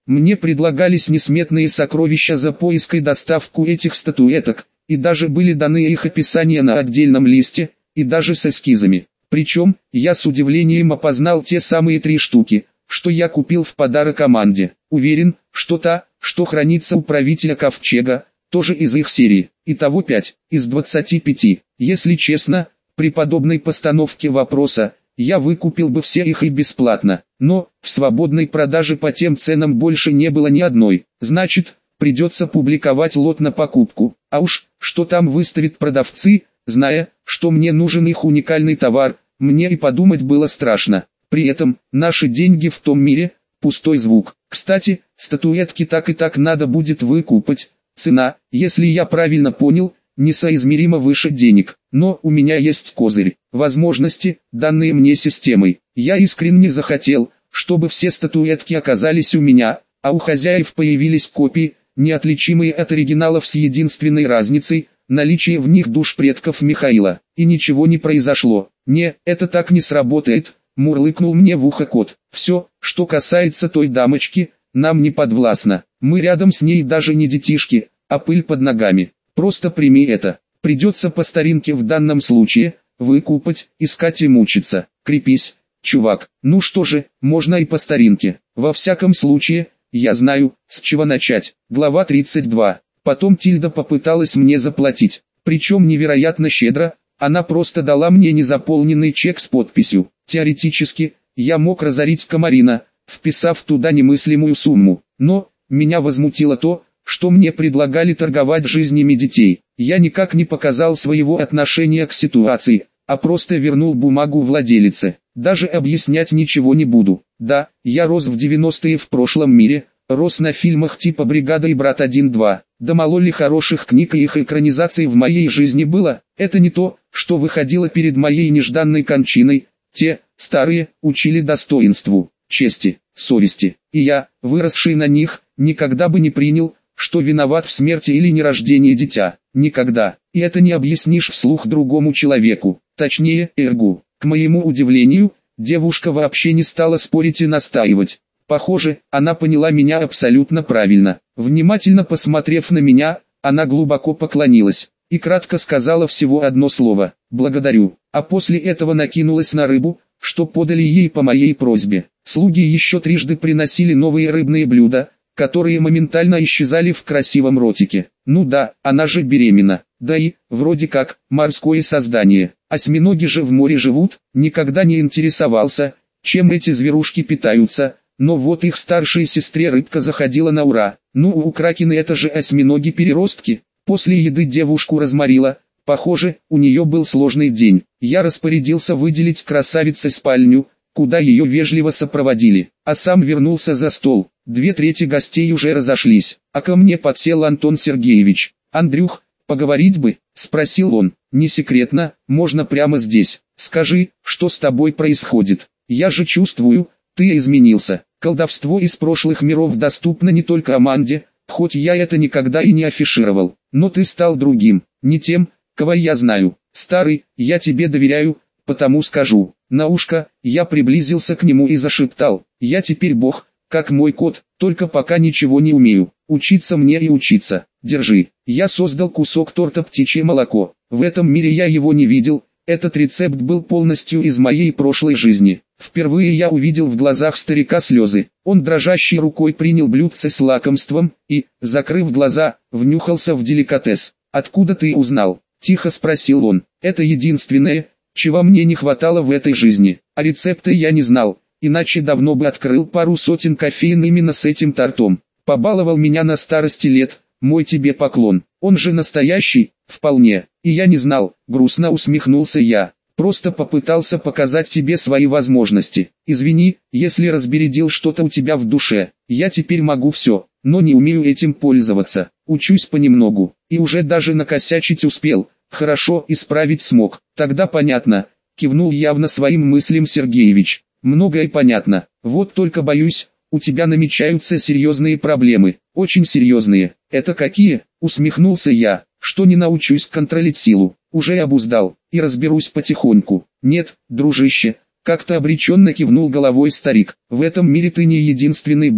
Мне предлагались несметные сокровища за поиск и доставку этих статуэток, и даже были даны их описания на отдельном листе, и даже с эскизами. Причем, я с удивлением опознал те самые три штуки, что я купил в подарок команде. Уверен, что та, что хранится у правителя Ковчега, тоже из их серии. Итого пять из двадцати пяти. Если честно, при подобной постановке вопроса, я выкупил бы все их и бесплатно. Но, в свободной продаже по тем ценам больше не было ни одной. Значит, придется публиковать лот на покупку. А уж, что там выставят продавцы, зная, что мне нужен их уникальный товар, мне и подумать было страшно. При этом, наши деньги в том мире – пустой звук. Кстати, статуэтки так и так надо будет выкупать. Цена, если я правильно понял, несоизмеримо выше денег. Но у меня есть козырь, возможности, данные мне системой. Я искренне захотел, чтобы все статуэтки оказались у меня, а у хозяев появились копии, неотличимые от оригиналов с единственной разницей – наличие в них душ предков Михаила. И ничего не произошло. Не, это так не сработает. Мурлыкнул мне в ухо кот. Все, что касается той дамочки, нам не подвластно. Мы рядом с ней даже не детишки, а пыль под ногами. Просто прими это. Придется по старинке в данном случае, выкупать, искать и мучиться. Крепись, чувак. Ну что же, можно и по старинке. Во всяком случае, я знаю, с чего начать. Глава тридцать два. Потом Тильда попыталась мне заплатить. Причем невероятно щедро. Она просто дала мне незаполненный чек с подписью. Теоретически, я мог разорить Комарина, вписав туда немыслимую сумму. Но, меня возмутило то, что мне предлагали торговать жизнями детей. Я никак не показал своего отношения к ситуации, а просто вернул бумагу владелице. Даже объяснять ничего не буду. Да, я рос в девяностые в прошлом мире, рос на фильмах типа «Бригада» и «Брат один-два». Да мало ли хороших книг и их экранизаций в моей жизни было, это не то, что выходило перед моей нежданной кончиной. Те, старые, учили достоинству, чести, совести. И я, выросший на них, никогда бы не принял, что виноват в смерти или нерождении дитя. Никогда. И это не объяснишь вслух другому человеку. Точнее, Эргу. К моему удивлению, девушка вообще не стала спорить и настаивать. Похоже, она поняла меня абсолютно правильно. Внимательно посмотрев на меня, она глубоко поклонилась и кратко сказала всего одно слово «благодарю», а после этого накинулась на рыбу, что подали ей по моей просьбе. Слуги еще трижды приносили новые рыбные блюда, которые моментально исчезали в красивом ротике. Ну да, она же беременна, да и, вроде как, морское создание. Осьминоги же в море живут, никогда не интересовался, чем эти зверушки питаются. Но вот их старшей сестре рыбка заходила на ура. Ну у кракена это же осьминоги-переростки. После еды девушку разморила. Похоже, у нее был сложный день. Я распорядился выделить красавице спальню, куда ее вежливо сопроводили. А сам вернулся за стол. Две трети гостей уже разошлись. А ко мне подсел Антон Сергеевич. «Андрюх, поговорить бы?» – спросил он. «Не секретно, можно прямо здесь. Скажи, что с тобой происходит? Я же чувствую, ты изменился. Колдовство из прошлых миров доступно не только Аманде, хоть я это никогда и не афишировал, но ты стал другим, не тем, кого я знаю. Старый, я тебе доверяю, потому скажу». На ушко, я приблизился к нему и зашептал: «Я теперь бог, как мой кот, только пока ничего не умею. Учиться мне и учиться. Держи». Я создал кусок торта «Птичье молоко». В этом мире я его не видел, этот рецепт был полностью из моей прошлой жизни. Впервые я увидел в глазах старика слезы. Он дрожащей рукой принял блюдце с лакомством и, закрыв глаза, внюхался в деликатес. «Откуда ты узнал?» – тихо спросил он. «Это единственное, чего мне не хватало в этой жизни. А рецепта я не знал, иначе давно бы открыл пару сотен кофеин именно с этим тортом. Побаловал меня на старости лет, мой тебе поклон. Он же настоящий, вполне. И я не знал», – грустно усмехнулся я. «Просто попытался показать тебе свои возможности. Извини, если разбередил что-то у тебя в душе. Я теперь могу все, но не умею этим пользоваться. Учусь понемногу, и уже даже накосячить успел. Хорошо, исправить смог. Тогда понятно», — кивнул явно своим мыслям Сергеевич. «Многое понятно. Вот только боюсь, у тебя намечаются серьезные проблемы. Очень серьезные. Это какие?» — усмехнулся я. «Что не научусь контролить силу. Уже обуздал, и разберусь потихоньку». «Нет, дружище», — как-то обреченно кивнул головой старик. «В этом мире ты не единственный бог.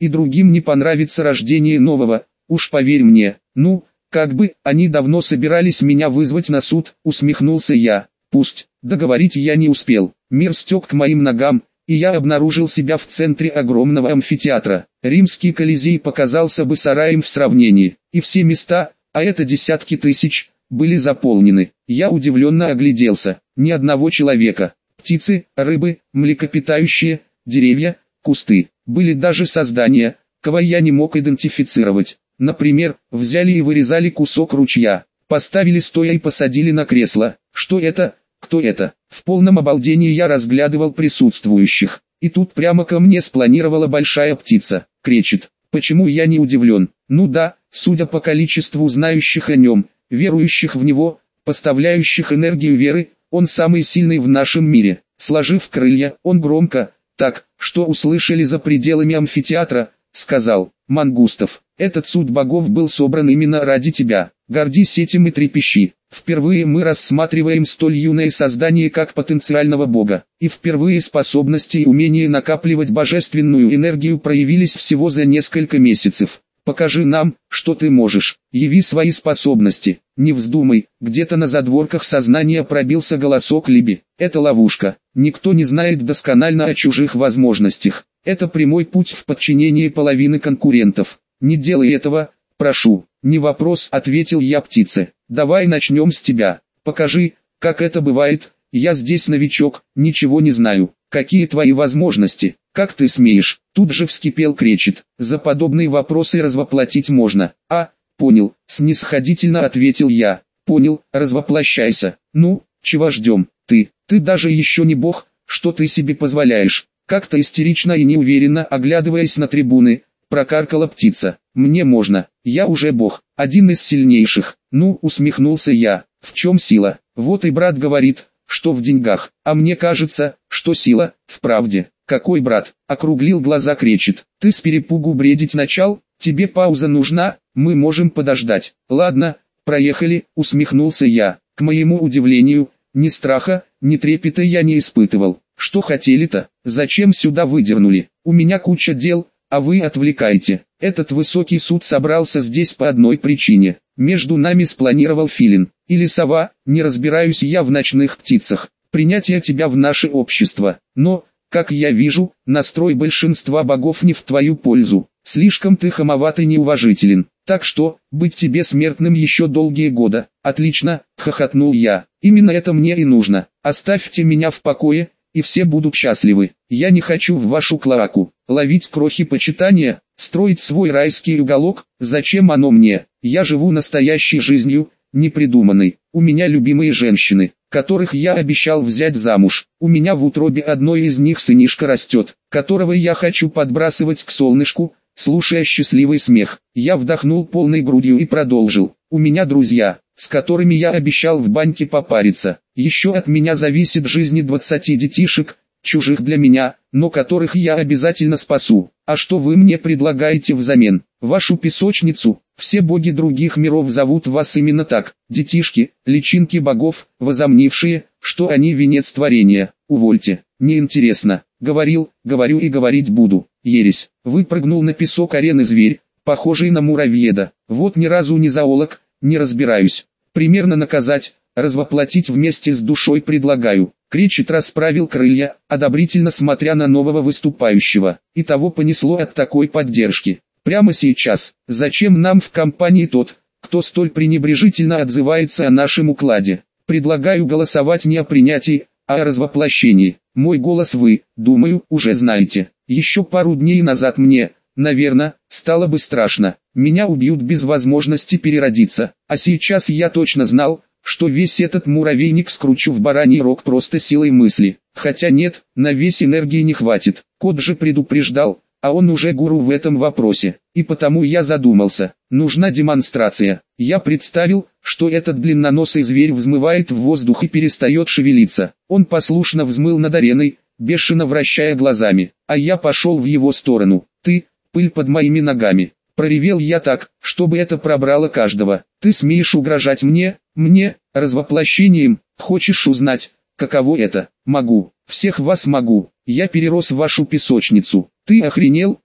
и другим не понравится рождение нового, уж поверь мне. Ну, как бы, они давно собирались меня вызвать на суд, усмехнулся я. Пусть, договорить я не успел, мир стек к моим ногам, и я обнаружил себя в центре огромного амфитеатра. Римский Колизей показался бы сараем в сравнении, и все места, а это десятки тысяч, были заполнены. Я удивленно огляделся, ни одного человека. Птицы, рыбы, млекопитающие, деревья, кусты. Были даже создания, кого я не мог идентифицировать. Например, взяли и вырезали кусок ручья, поставили стоя и посадили на кресло. Что это? Кто это? В полном обалдении я разглядывал присутствующих. И тут прямо ко мне спланировала большая птица. Кречет. Почему я не удивлен? Ну да, судя по количеству знающих о нем, верующих в него, поставляющих энергию веры, он самый сильный в нашем мире. Сложив крылья, он громко, так, что услышали за пределами амфитеатра, сказал: «Мангустов, этот суд богов был собран именно ради тебя. Гордись этим и трепещи. Впервые мы рассматриваем столь юное создание как потенциального бога, и впервые способности и умение накапливать божественную энергию проявились всего за несколько месяцев. Покажи нам, что ты можешь, яви свои способности, не вздумай». Где-то на задворках сознания пробился голосок Либи. Это ловушка, никто не знает досконально о чужих возможностях. Это прямой путь в подчинение половины конкурентов. Не делай этого, прошу. Не вопрос, ответил я птице. Давай начнем с тебя. Покажи, как это бывает. Я здесь новичок, ничего не знаю. Какие твои возможности? Как ты смеешь? Тут же вскипел Кречет. За подобные вопросы развоплотить можно. А, понял, снисходительно ответил я. Понял, развоплощайся. Ну, чего ждем? Ты, ты даже еще не бог, что ты себе позволяешь? Как-то истерично и неуверенно, оглядываясь на трибуны, прокаркала птица. Мне можно, я уже бог, один из сильнейших. Ну, усмехнулся я. В чем сила? Вот и брат говорит, что в деньгах, а мне кажется, что сила в правде. Какой брат? Округлил глаза Кречет. Ты с перепугу бредить начал? Тебе пауза нужна? Мы можем подождать. Ладно, проехали, усмехнулся я. К моему удивлению, ни страха, ни трепета я не испытывал. Что хотели-то? Зачем сюда выдернули? У меня куча дел, а вы отвлекаете. Этот высокий суд собрался здесь по одной причине. Между нами спланировал филин или сова, не разбираюсь я в ночных птицах, принятие тебя в наше общество. Но, как я вижу, настрой большинства богов не в твою пользу. Слишком ты хамоват и неуважителен. Так что, быть тебе смертным еще долгие года. Отлично, хохотнул я. Именно это мне и нужно. Оставьте меня в покое, и все будут счастливы. Я не хочу в вашу клоаку, ловить крохи почитания, строить свой райский уголок. Зачем оно мне? Я живу настоящей жизнью, непридуманной. У меня любимые женщины, которых я обещал взять замуж. У меня в утробе одной из них сынишка растет, которого я хочу подбрасывать к солнышку, слушая счастливый смех. Я вдохнул полной грудью и продолжил. У меня друзья, с которыми я обещал в баньке попариться. Еще от меня зависит жизнь двадцати детишек, чужих для меня, но которых я обязательно спасу. А что вы мне предлагаете взамен? Вашу песочницу? Все боги других миров зовут вас именно так. Детишки, личинки богов, возомнившие, что они венец творения. Увольте, неинтересно. Говорил, говорю и говорить буду. Ересь. Выпрыгнул на песок арены зверь, похожий на муравьеда. Вот ни разу не зоолог, не разбираюсь. Примерно наказать, развоплотить вместе с душой предлагаю. Кречет расправил крылья, одобрительно смотря на нового выступающего. И того понесло от такой поддержки. Прямо сейчас, зачем нам в компании тот, кто столь пренебрежительно отзывается о нашем укладе? Предлагаю голосовать не о принятии, а о развоплощении. Мой голос вы, думаю, уже знаете. Еще пару дней назад мне, наверное, стало бы страшно. Меня убьют без возможности переродиться. А сейчас я точно знал, что весь этот муравейник скручу в бараний рог просто силой мысли. Хотя нет, на весь энергии не хватит. Кот же предупреждал, а он уже гуру в этом вопросе. И потому я задумался. Нужна демонстрация. Я представил, что этот длинноносый зверь взмывает в воздух и перестает шевелиться. Он послушно взмыл над ареной, бешено вращая глазами. А я пошел в его сторону. Ты, пыль под моими ногами. Проревел я так, чтобы это пробрало каждого. Ты смеешь угрожать мне, мне, развоплощением? Хочешь узнать, каково это? Могу, всех вас могу. Я перерос в вашу песочницу. Ты охренел?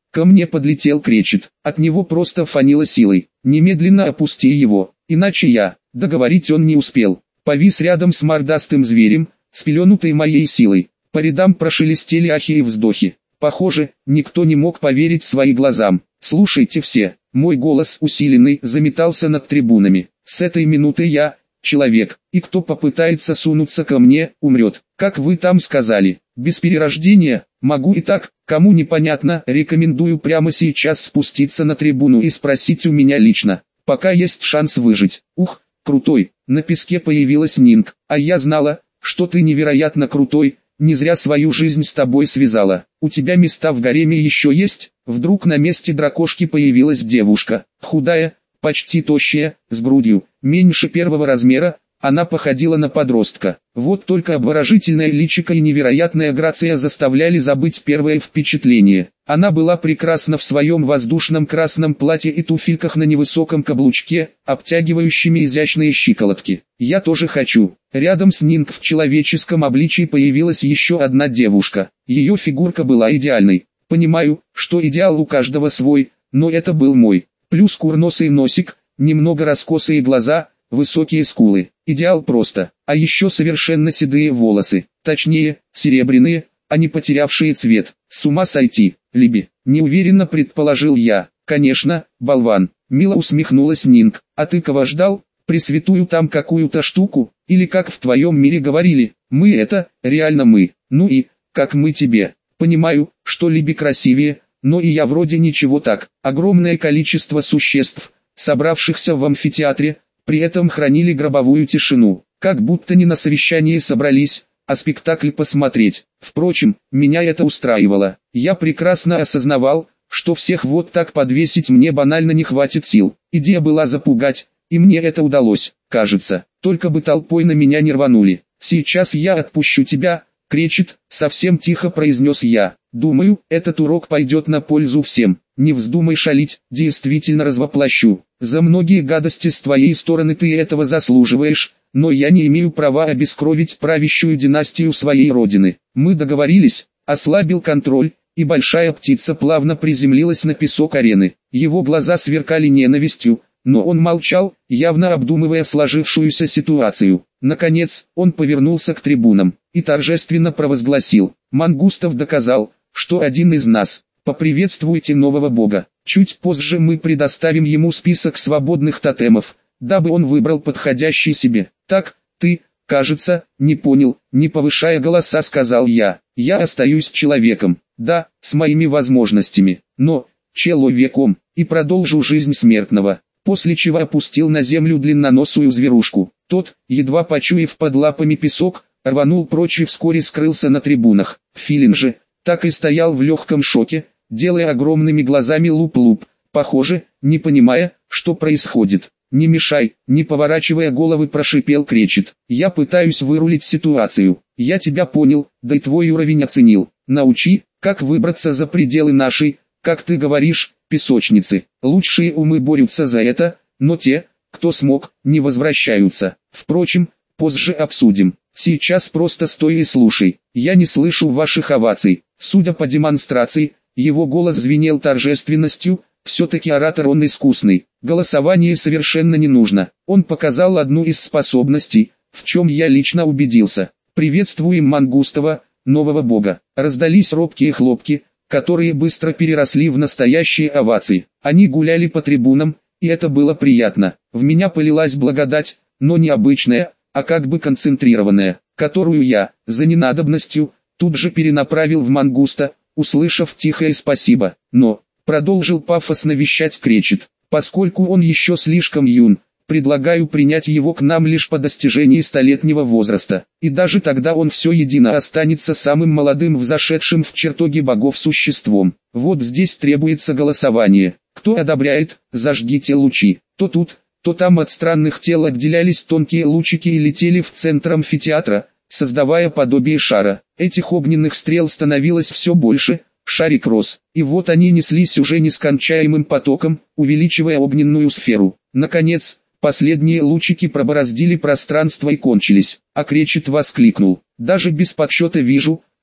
Ко мне подлетел кречет, от него просто фанило силой. Немедленно опусти его, иначе я... Договорить он не успел. Повис рядом с мордастым зверем, спеленутой моей силой. По рядам прошелестели ахи и вздохи. Похоже, никто не мог поверить своим глазам. Слушайте все, мой голос усиленный заметался над трибунами. С этой минуты я, человек, и кто попытается сунуться ко мне, умрет. Как вы там сказали, без перерождения, могу и так, кому непонятно, рекомендую прямо сейчас спуститься на трибуну и спросить у меня лично, пока есть шанс выжить. Ух, крутой, на песке появилась Нинг, а я знала, что ты невероятно крутой. Не зря свою жизнь с тобой связала. У тебя места в гареме еще есть? Вдруг на месте дракошки появилась девушка, худая, почти тощая, с грудью, меньше первого размера. Она походила на подростка. Вот только обворожительное личико и невероятная грация заставляли забыть первое впечатление. Она была прекрасна в своем воздушном красном платье и туфельках на невысоком каблучке, обтягивающими изящные щиколотки. Я тоже хочу. Рядом с Нинг в человеческом обличии появилась еще одна девушка. Ее фигурка была идеальной. Понимаю, что идеал у каждого свой, но это был мой. Плюс курносый носик, немного раскосые глаза, высокие скулы. Идеал просто. А еще совершенно седые волосы. Точнее, серебряные, а не потерявшие цвет. С ума сойти, Либи. Неуверенно предположил я. Конечно, болван. Мило усмехнулась Нинг. А ты кого ждал? Пресвятую там какую-то штуку? Или как в твоем мире говорили, мы это, реально мы. Ну и, как мы тебе. Понимаю, что Либи красивее, но и я вроде ничего так. Огромное количество существ, собравшихся в амфитеатре, при этом хранили гробовую тишину, как будто не на совещании собрались, а спектакль посмотреть. Впрочем, меня это устраивало. Я прекрасно осознавал, что всех вот так подвесить мне банально не хватит сил. Идея была запугать, и мне это удалось, кажется. Только бы толпой на меня не рванули. Сейчас я отпущу тебя, кричит, совсем тихо произнес я. Думаю, этот урок пойдет на пользу всем. Не вздумай шалить, действительно развоплощу. За многие гадости с твоей стороны ты этого заслуживаешь, но я не имею права обескровить правящую династию своей родины. Мы договорились, ослабил контроль, и большая птица плавно приземлилась на песок арены. Его глаза сверкали ненавистью, но он молчал, явно обдумывая сложившуюся ситуацию. Наконец, он повернулся к трибунам и торжественно провозгласил: «Мангустов доказал, что один из нас. Поприветствуйте нового бога. Чуть позже мы предоставим ему список свободных тотемов, дабы он выбрал подходящий себе. Так, ты, кажется, не понял», не повышая голоса сказал я. «Я остаюсь человеком, да, с моими возможностями, но, человеком, и продолжу жизнь смертного». После чего опустил на землю длинноносую зверушку. Тот, едва почуяв под лапами песок, рванул прочь и вскоре скрылся на трибунах. Филин же, так и стоял в легком шоке, делая огромными глазами луп-луп, похоже, не понимая, что происходит. «Не мешай», не поворачивая головы прошипел кречет. «Я пытаюсь вырулить ситуацию. Я тебя понял, да и твой уровень оценил. Научи, как выбраться за пределы нашей, как ты говоришь, песочницы. Лучшие умы борются за это, но те, кто смог, не возвращаются. Впрочем, позже обсудим. Сейчас просто стой и слушай. Я не слышу ваших оваций». Судя по демонстрации, его голос звенел торжественностью, все-таки оратор он искусный. Голосование совершенно не нужно. Он показал одну из способностей, в чем я лично убедился. «Приветствуем Мангустова, нового бога». Раздались робкие хлопки, которые быстро переросли в настоящие овации. Они гуляли по трибунам, и это было приятно. В меня полилась благодать, но не обычная, а как бы концентрированная, которую я, за ненадобностью, тут же перенаправил в Мангуста, услышав тихое «спасибо». Но, продолжил пафосно вещать кречет, поскольку он еще слишком юн, предлагаю принять его к нам лишь по достижении столетнего возраста, и даже тогда он все едино останется самым молодым взошедшим в чертоги богов существом. Вот здесь требуется голосование. Кто одобряет, зажгите лучи. То тут, то там от странных тел отделялись тонкие лучики и летели в центр амфитеатра, создавая подобие шара. Этих огненных стрел становилось все больше, шарик рос, и вот они неслись уже нескончаемым потоком, увеличивая огненную сферу. Наконец, последние лучики пробороздили пространство и кончились, а кречет воскликнул: «Даже без подсчета вижу,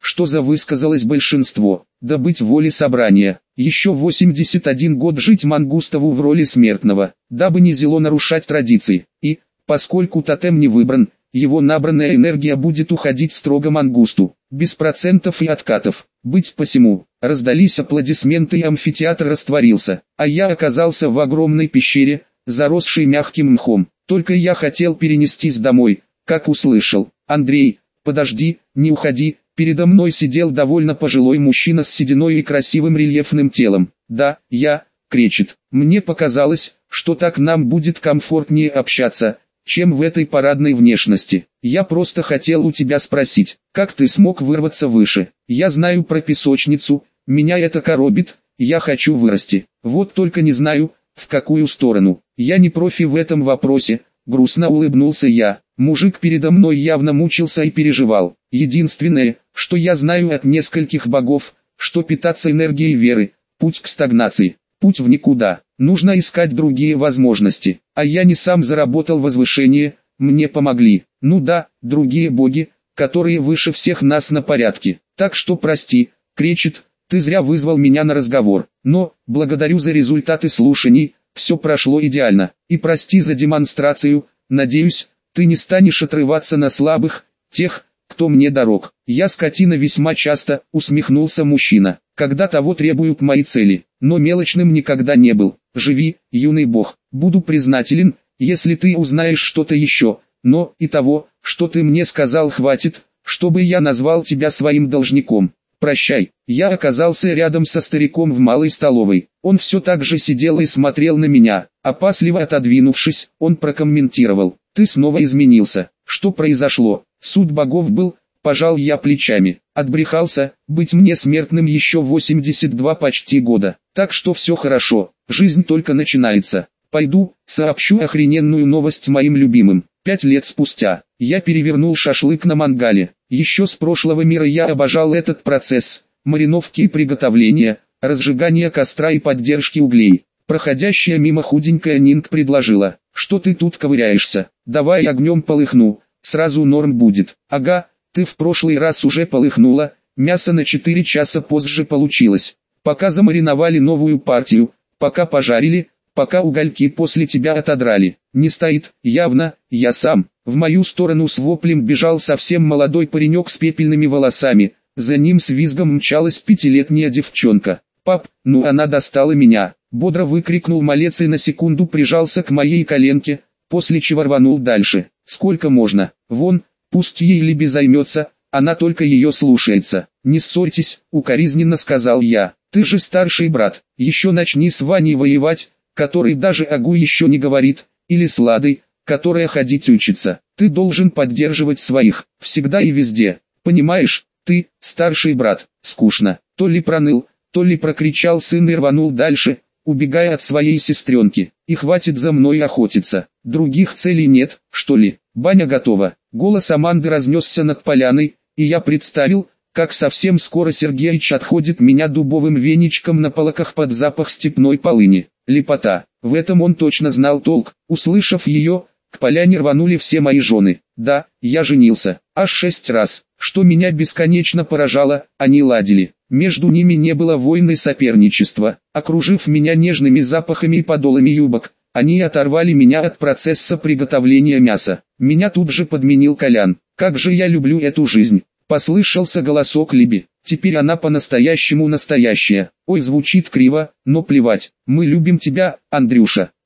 что за высказалось большинство, добыть воли собрания, еще восемьдесят один год жить Мангустову в роли смертного, дабы не зело нарушать традиции, и, поскольку тотем не выбран, его набранная энергия будет уходить строго Мангусту, без процентов и откатов, быть посему. Раздались аплодисменты и амфитеатр растворился, а я оказался в огромной пещере, заросшей мягким мхом. Только я хотел перенестись домой, как услышал: «Андрей, подожди, не уходи». Передо мной сидел довольно пожилой мужчина с сединой и красивым рельефным телом. «Да, я», — кричит, — «мне показалось, что так нам будет комфортнее общаться, чем в этой парадной внешности. Я просто хотел у тебя спросить, как ты смог вырваться выше? Я знаю про песочницу, меня это коробит, я хочу вырасти, вот только не знаю, в какую сторону. Я не профи в этом вопросе», — грустно улыбнулся я. Мужик передо мной явно мучился и переживал. «Единственное, что я знаю от нескольких богов, что питаться энергией веры — путь к стагнации, путь в никуда. Нужно искать другие возможности. А я не сам заработал возвышение, мне помогли. Ну да, другие боги, которые выше всех нас на порядке. Так что прости», — кричит, — «ты зря вызвал меня на разговор. Но, благодарю за результаты слушаний, все прошло идеально. И прости за демонстрацию, надеюсь, ты не станешь отрываться на слабых, тех, кто мне дорог». «Я скотина весьма часто», — усмехнулся мужчина, — «когда того требуют мои цели, но мелочным никогда не был. Живи, юный бог, буду признателен, если ты узнаешь что-то еще, но и того, что ты мне сказал, хватит, чтобы я назвал тебя своим должником. Прощай». Я оказался рядом со стариком в малой столовой. Он все так же сидел и смотрел на меня. Опасливо отодвинувшись, он прокомментировал: «Ты снова изменился. Что произошло?» «Суд богов был», — пожал я плечами. «Отбрехался, быть мне смертным еще восемьдесят два почти года. Так что все хорошо, жизнь только начинается. Пойду, сообщу охрененную новость моим любимым». Пять лет спустя, я перевернул шашлык на мангале. Еще с прошлого мира я обожал этот процесс: мариновки и приготовления, разжигания костра и поддержки углей. Проходящая мимо худенькая Нинг предложила: «Что ты тут ковыряешься? Давай огнем полыхну, сразу норм будет». «Ага, ты в прошлый раз уже полыхнула, мясо на четыре часа позже получилось. Пока замариновали новую партию, пока пожарили, пока угольки после тебя отодрали. Не стоит, явно, я сам». В мою сторону с воплем бежал совсем молодой паренек с пепельными волосами, за ним с визгом мчалась пятилетняя девчонка. «Пап, ну она достала меня!» — бодро выкрикнул малец и на секунду прижался к моей коленке, после чего рванул дальше. «Сколько можно? Вон, пусть ей Либи займется, она только ее слушается». «Не ссорьтесь», — укоризненно сказал я. «Ты же старший брат, еще начни с Ваней воевать, который даже агу еще не говорит, или с Ладой, которая ходить учится. Ты должен поддерживать своих, всегда и везде, понимаешь? Ты, старший брат». Скучно, то ли проныл, то ли прокричал сын и рванул дальше, убегая от своей сестренки. «И хватит за мной охотиться, других целей нет, что ли?» «Баня готова». Голос Аманды разнесся над поляной, и я представил, как совсем скоро Сергеич отходит меня дубовым веничком на полоках под запах степной полыни. Лепота. В этом он точно знал толк. Услышав ее, к поляне рванули все мои жены. Да, я женился, аж шесть раз, что меня бесконечно поражало, они ладили. Между ними не было войны и соперничества. Окружив меня нежными запахами и подолами юбок, они оторвали меня от процесса приготовления мяса. Меня тут же подменил Колян. «Как же я люблю эту жизнь!» Послышался голосок Либи. «Теперь она по-настоящему настоящая». «Ой, звучит криво, но плевать. Мы любим тебя, Андрюша».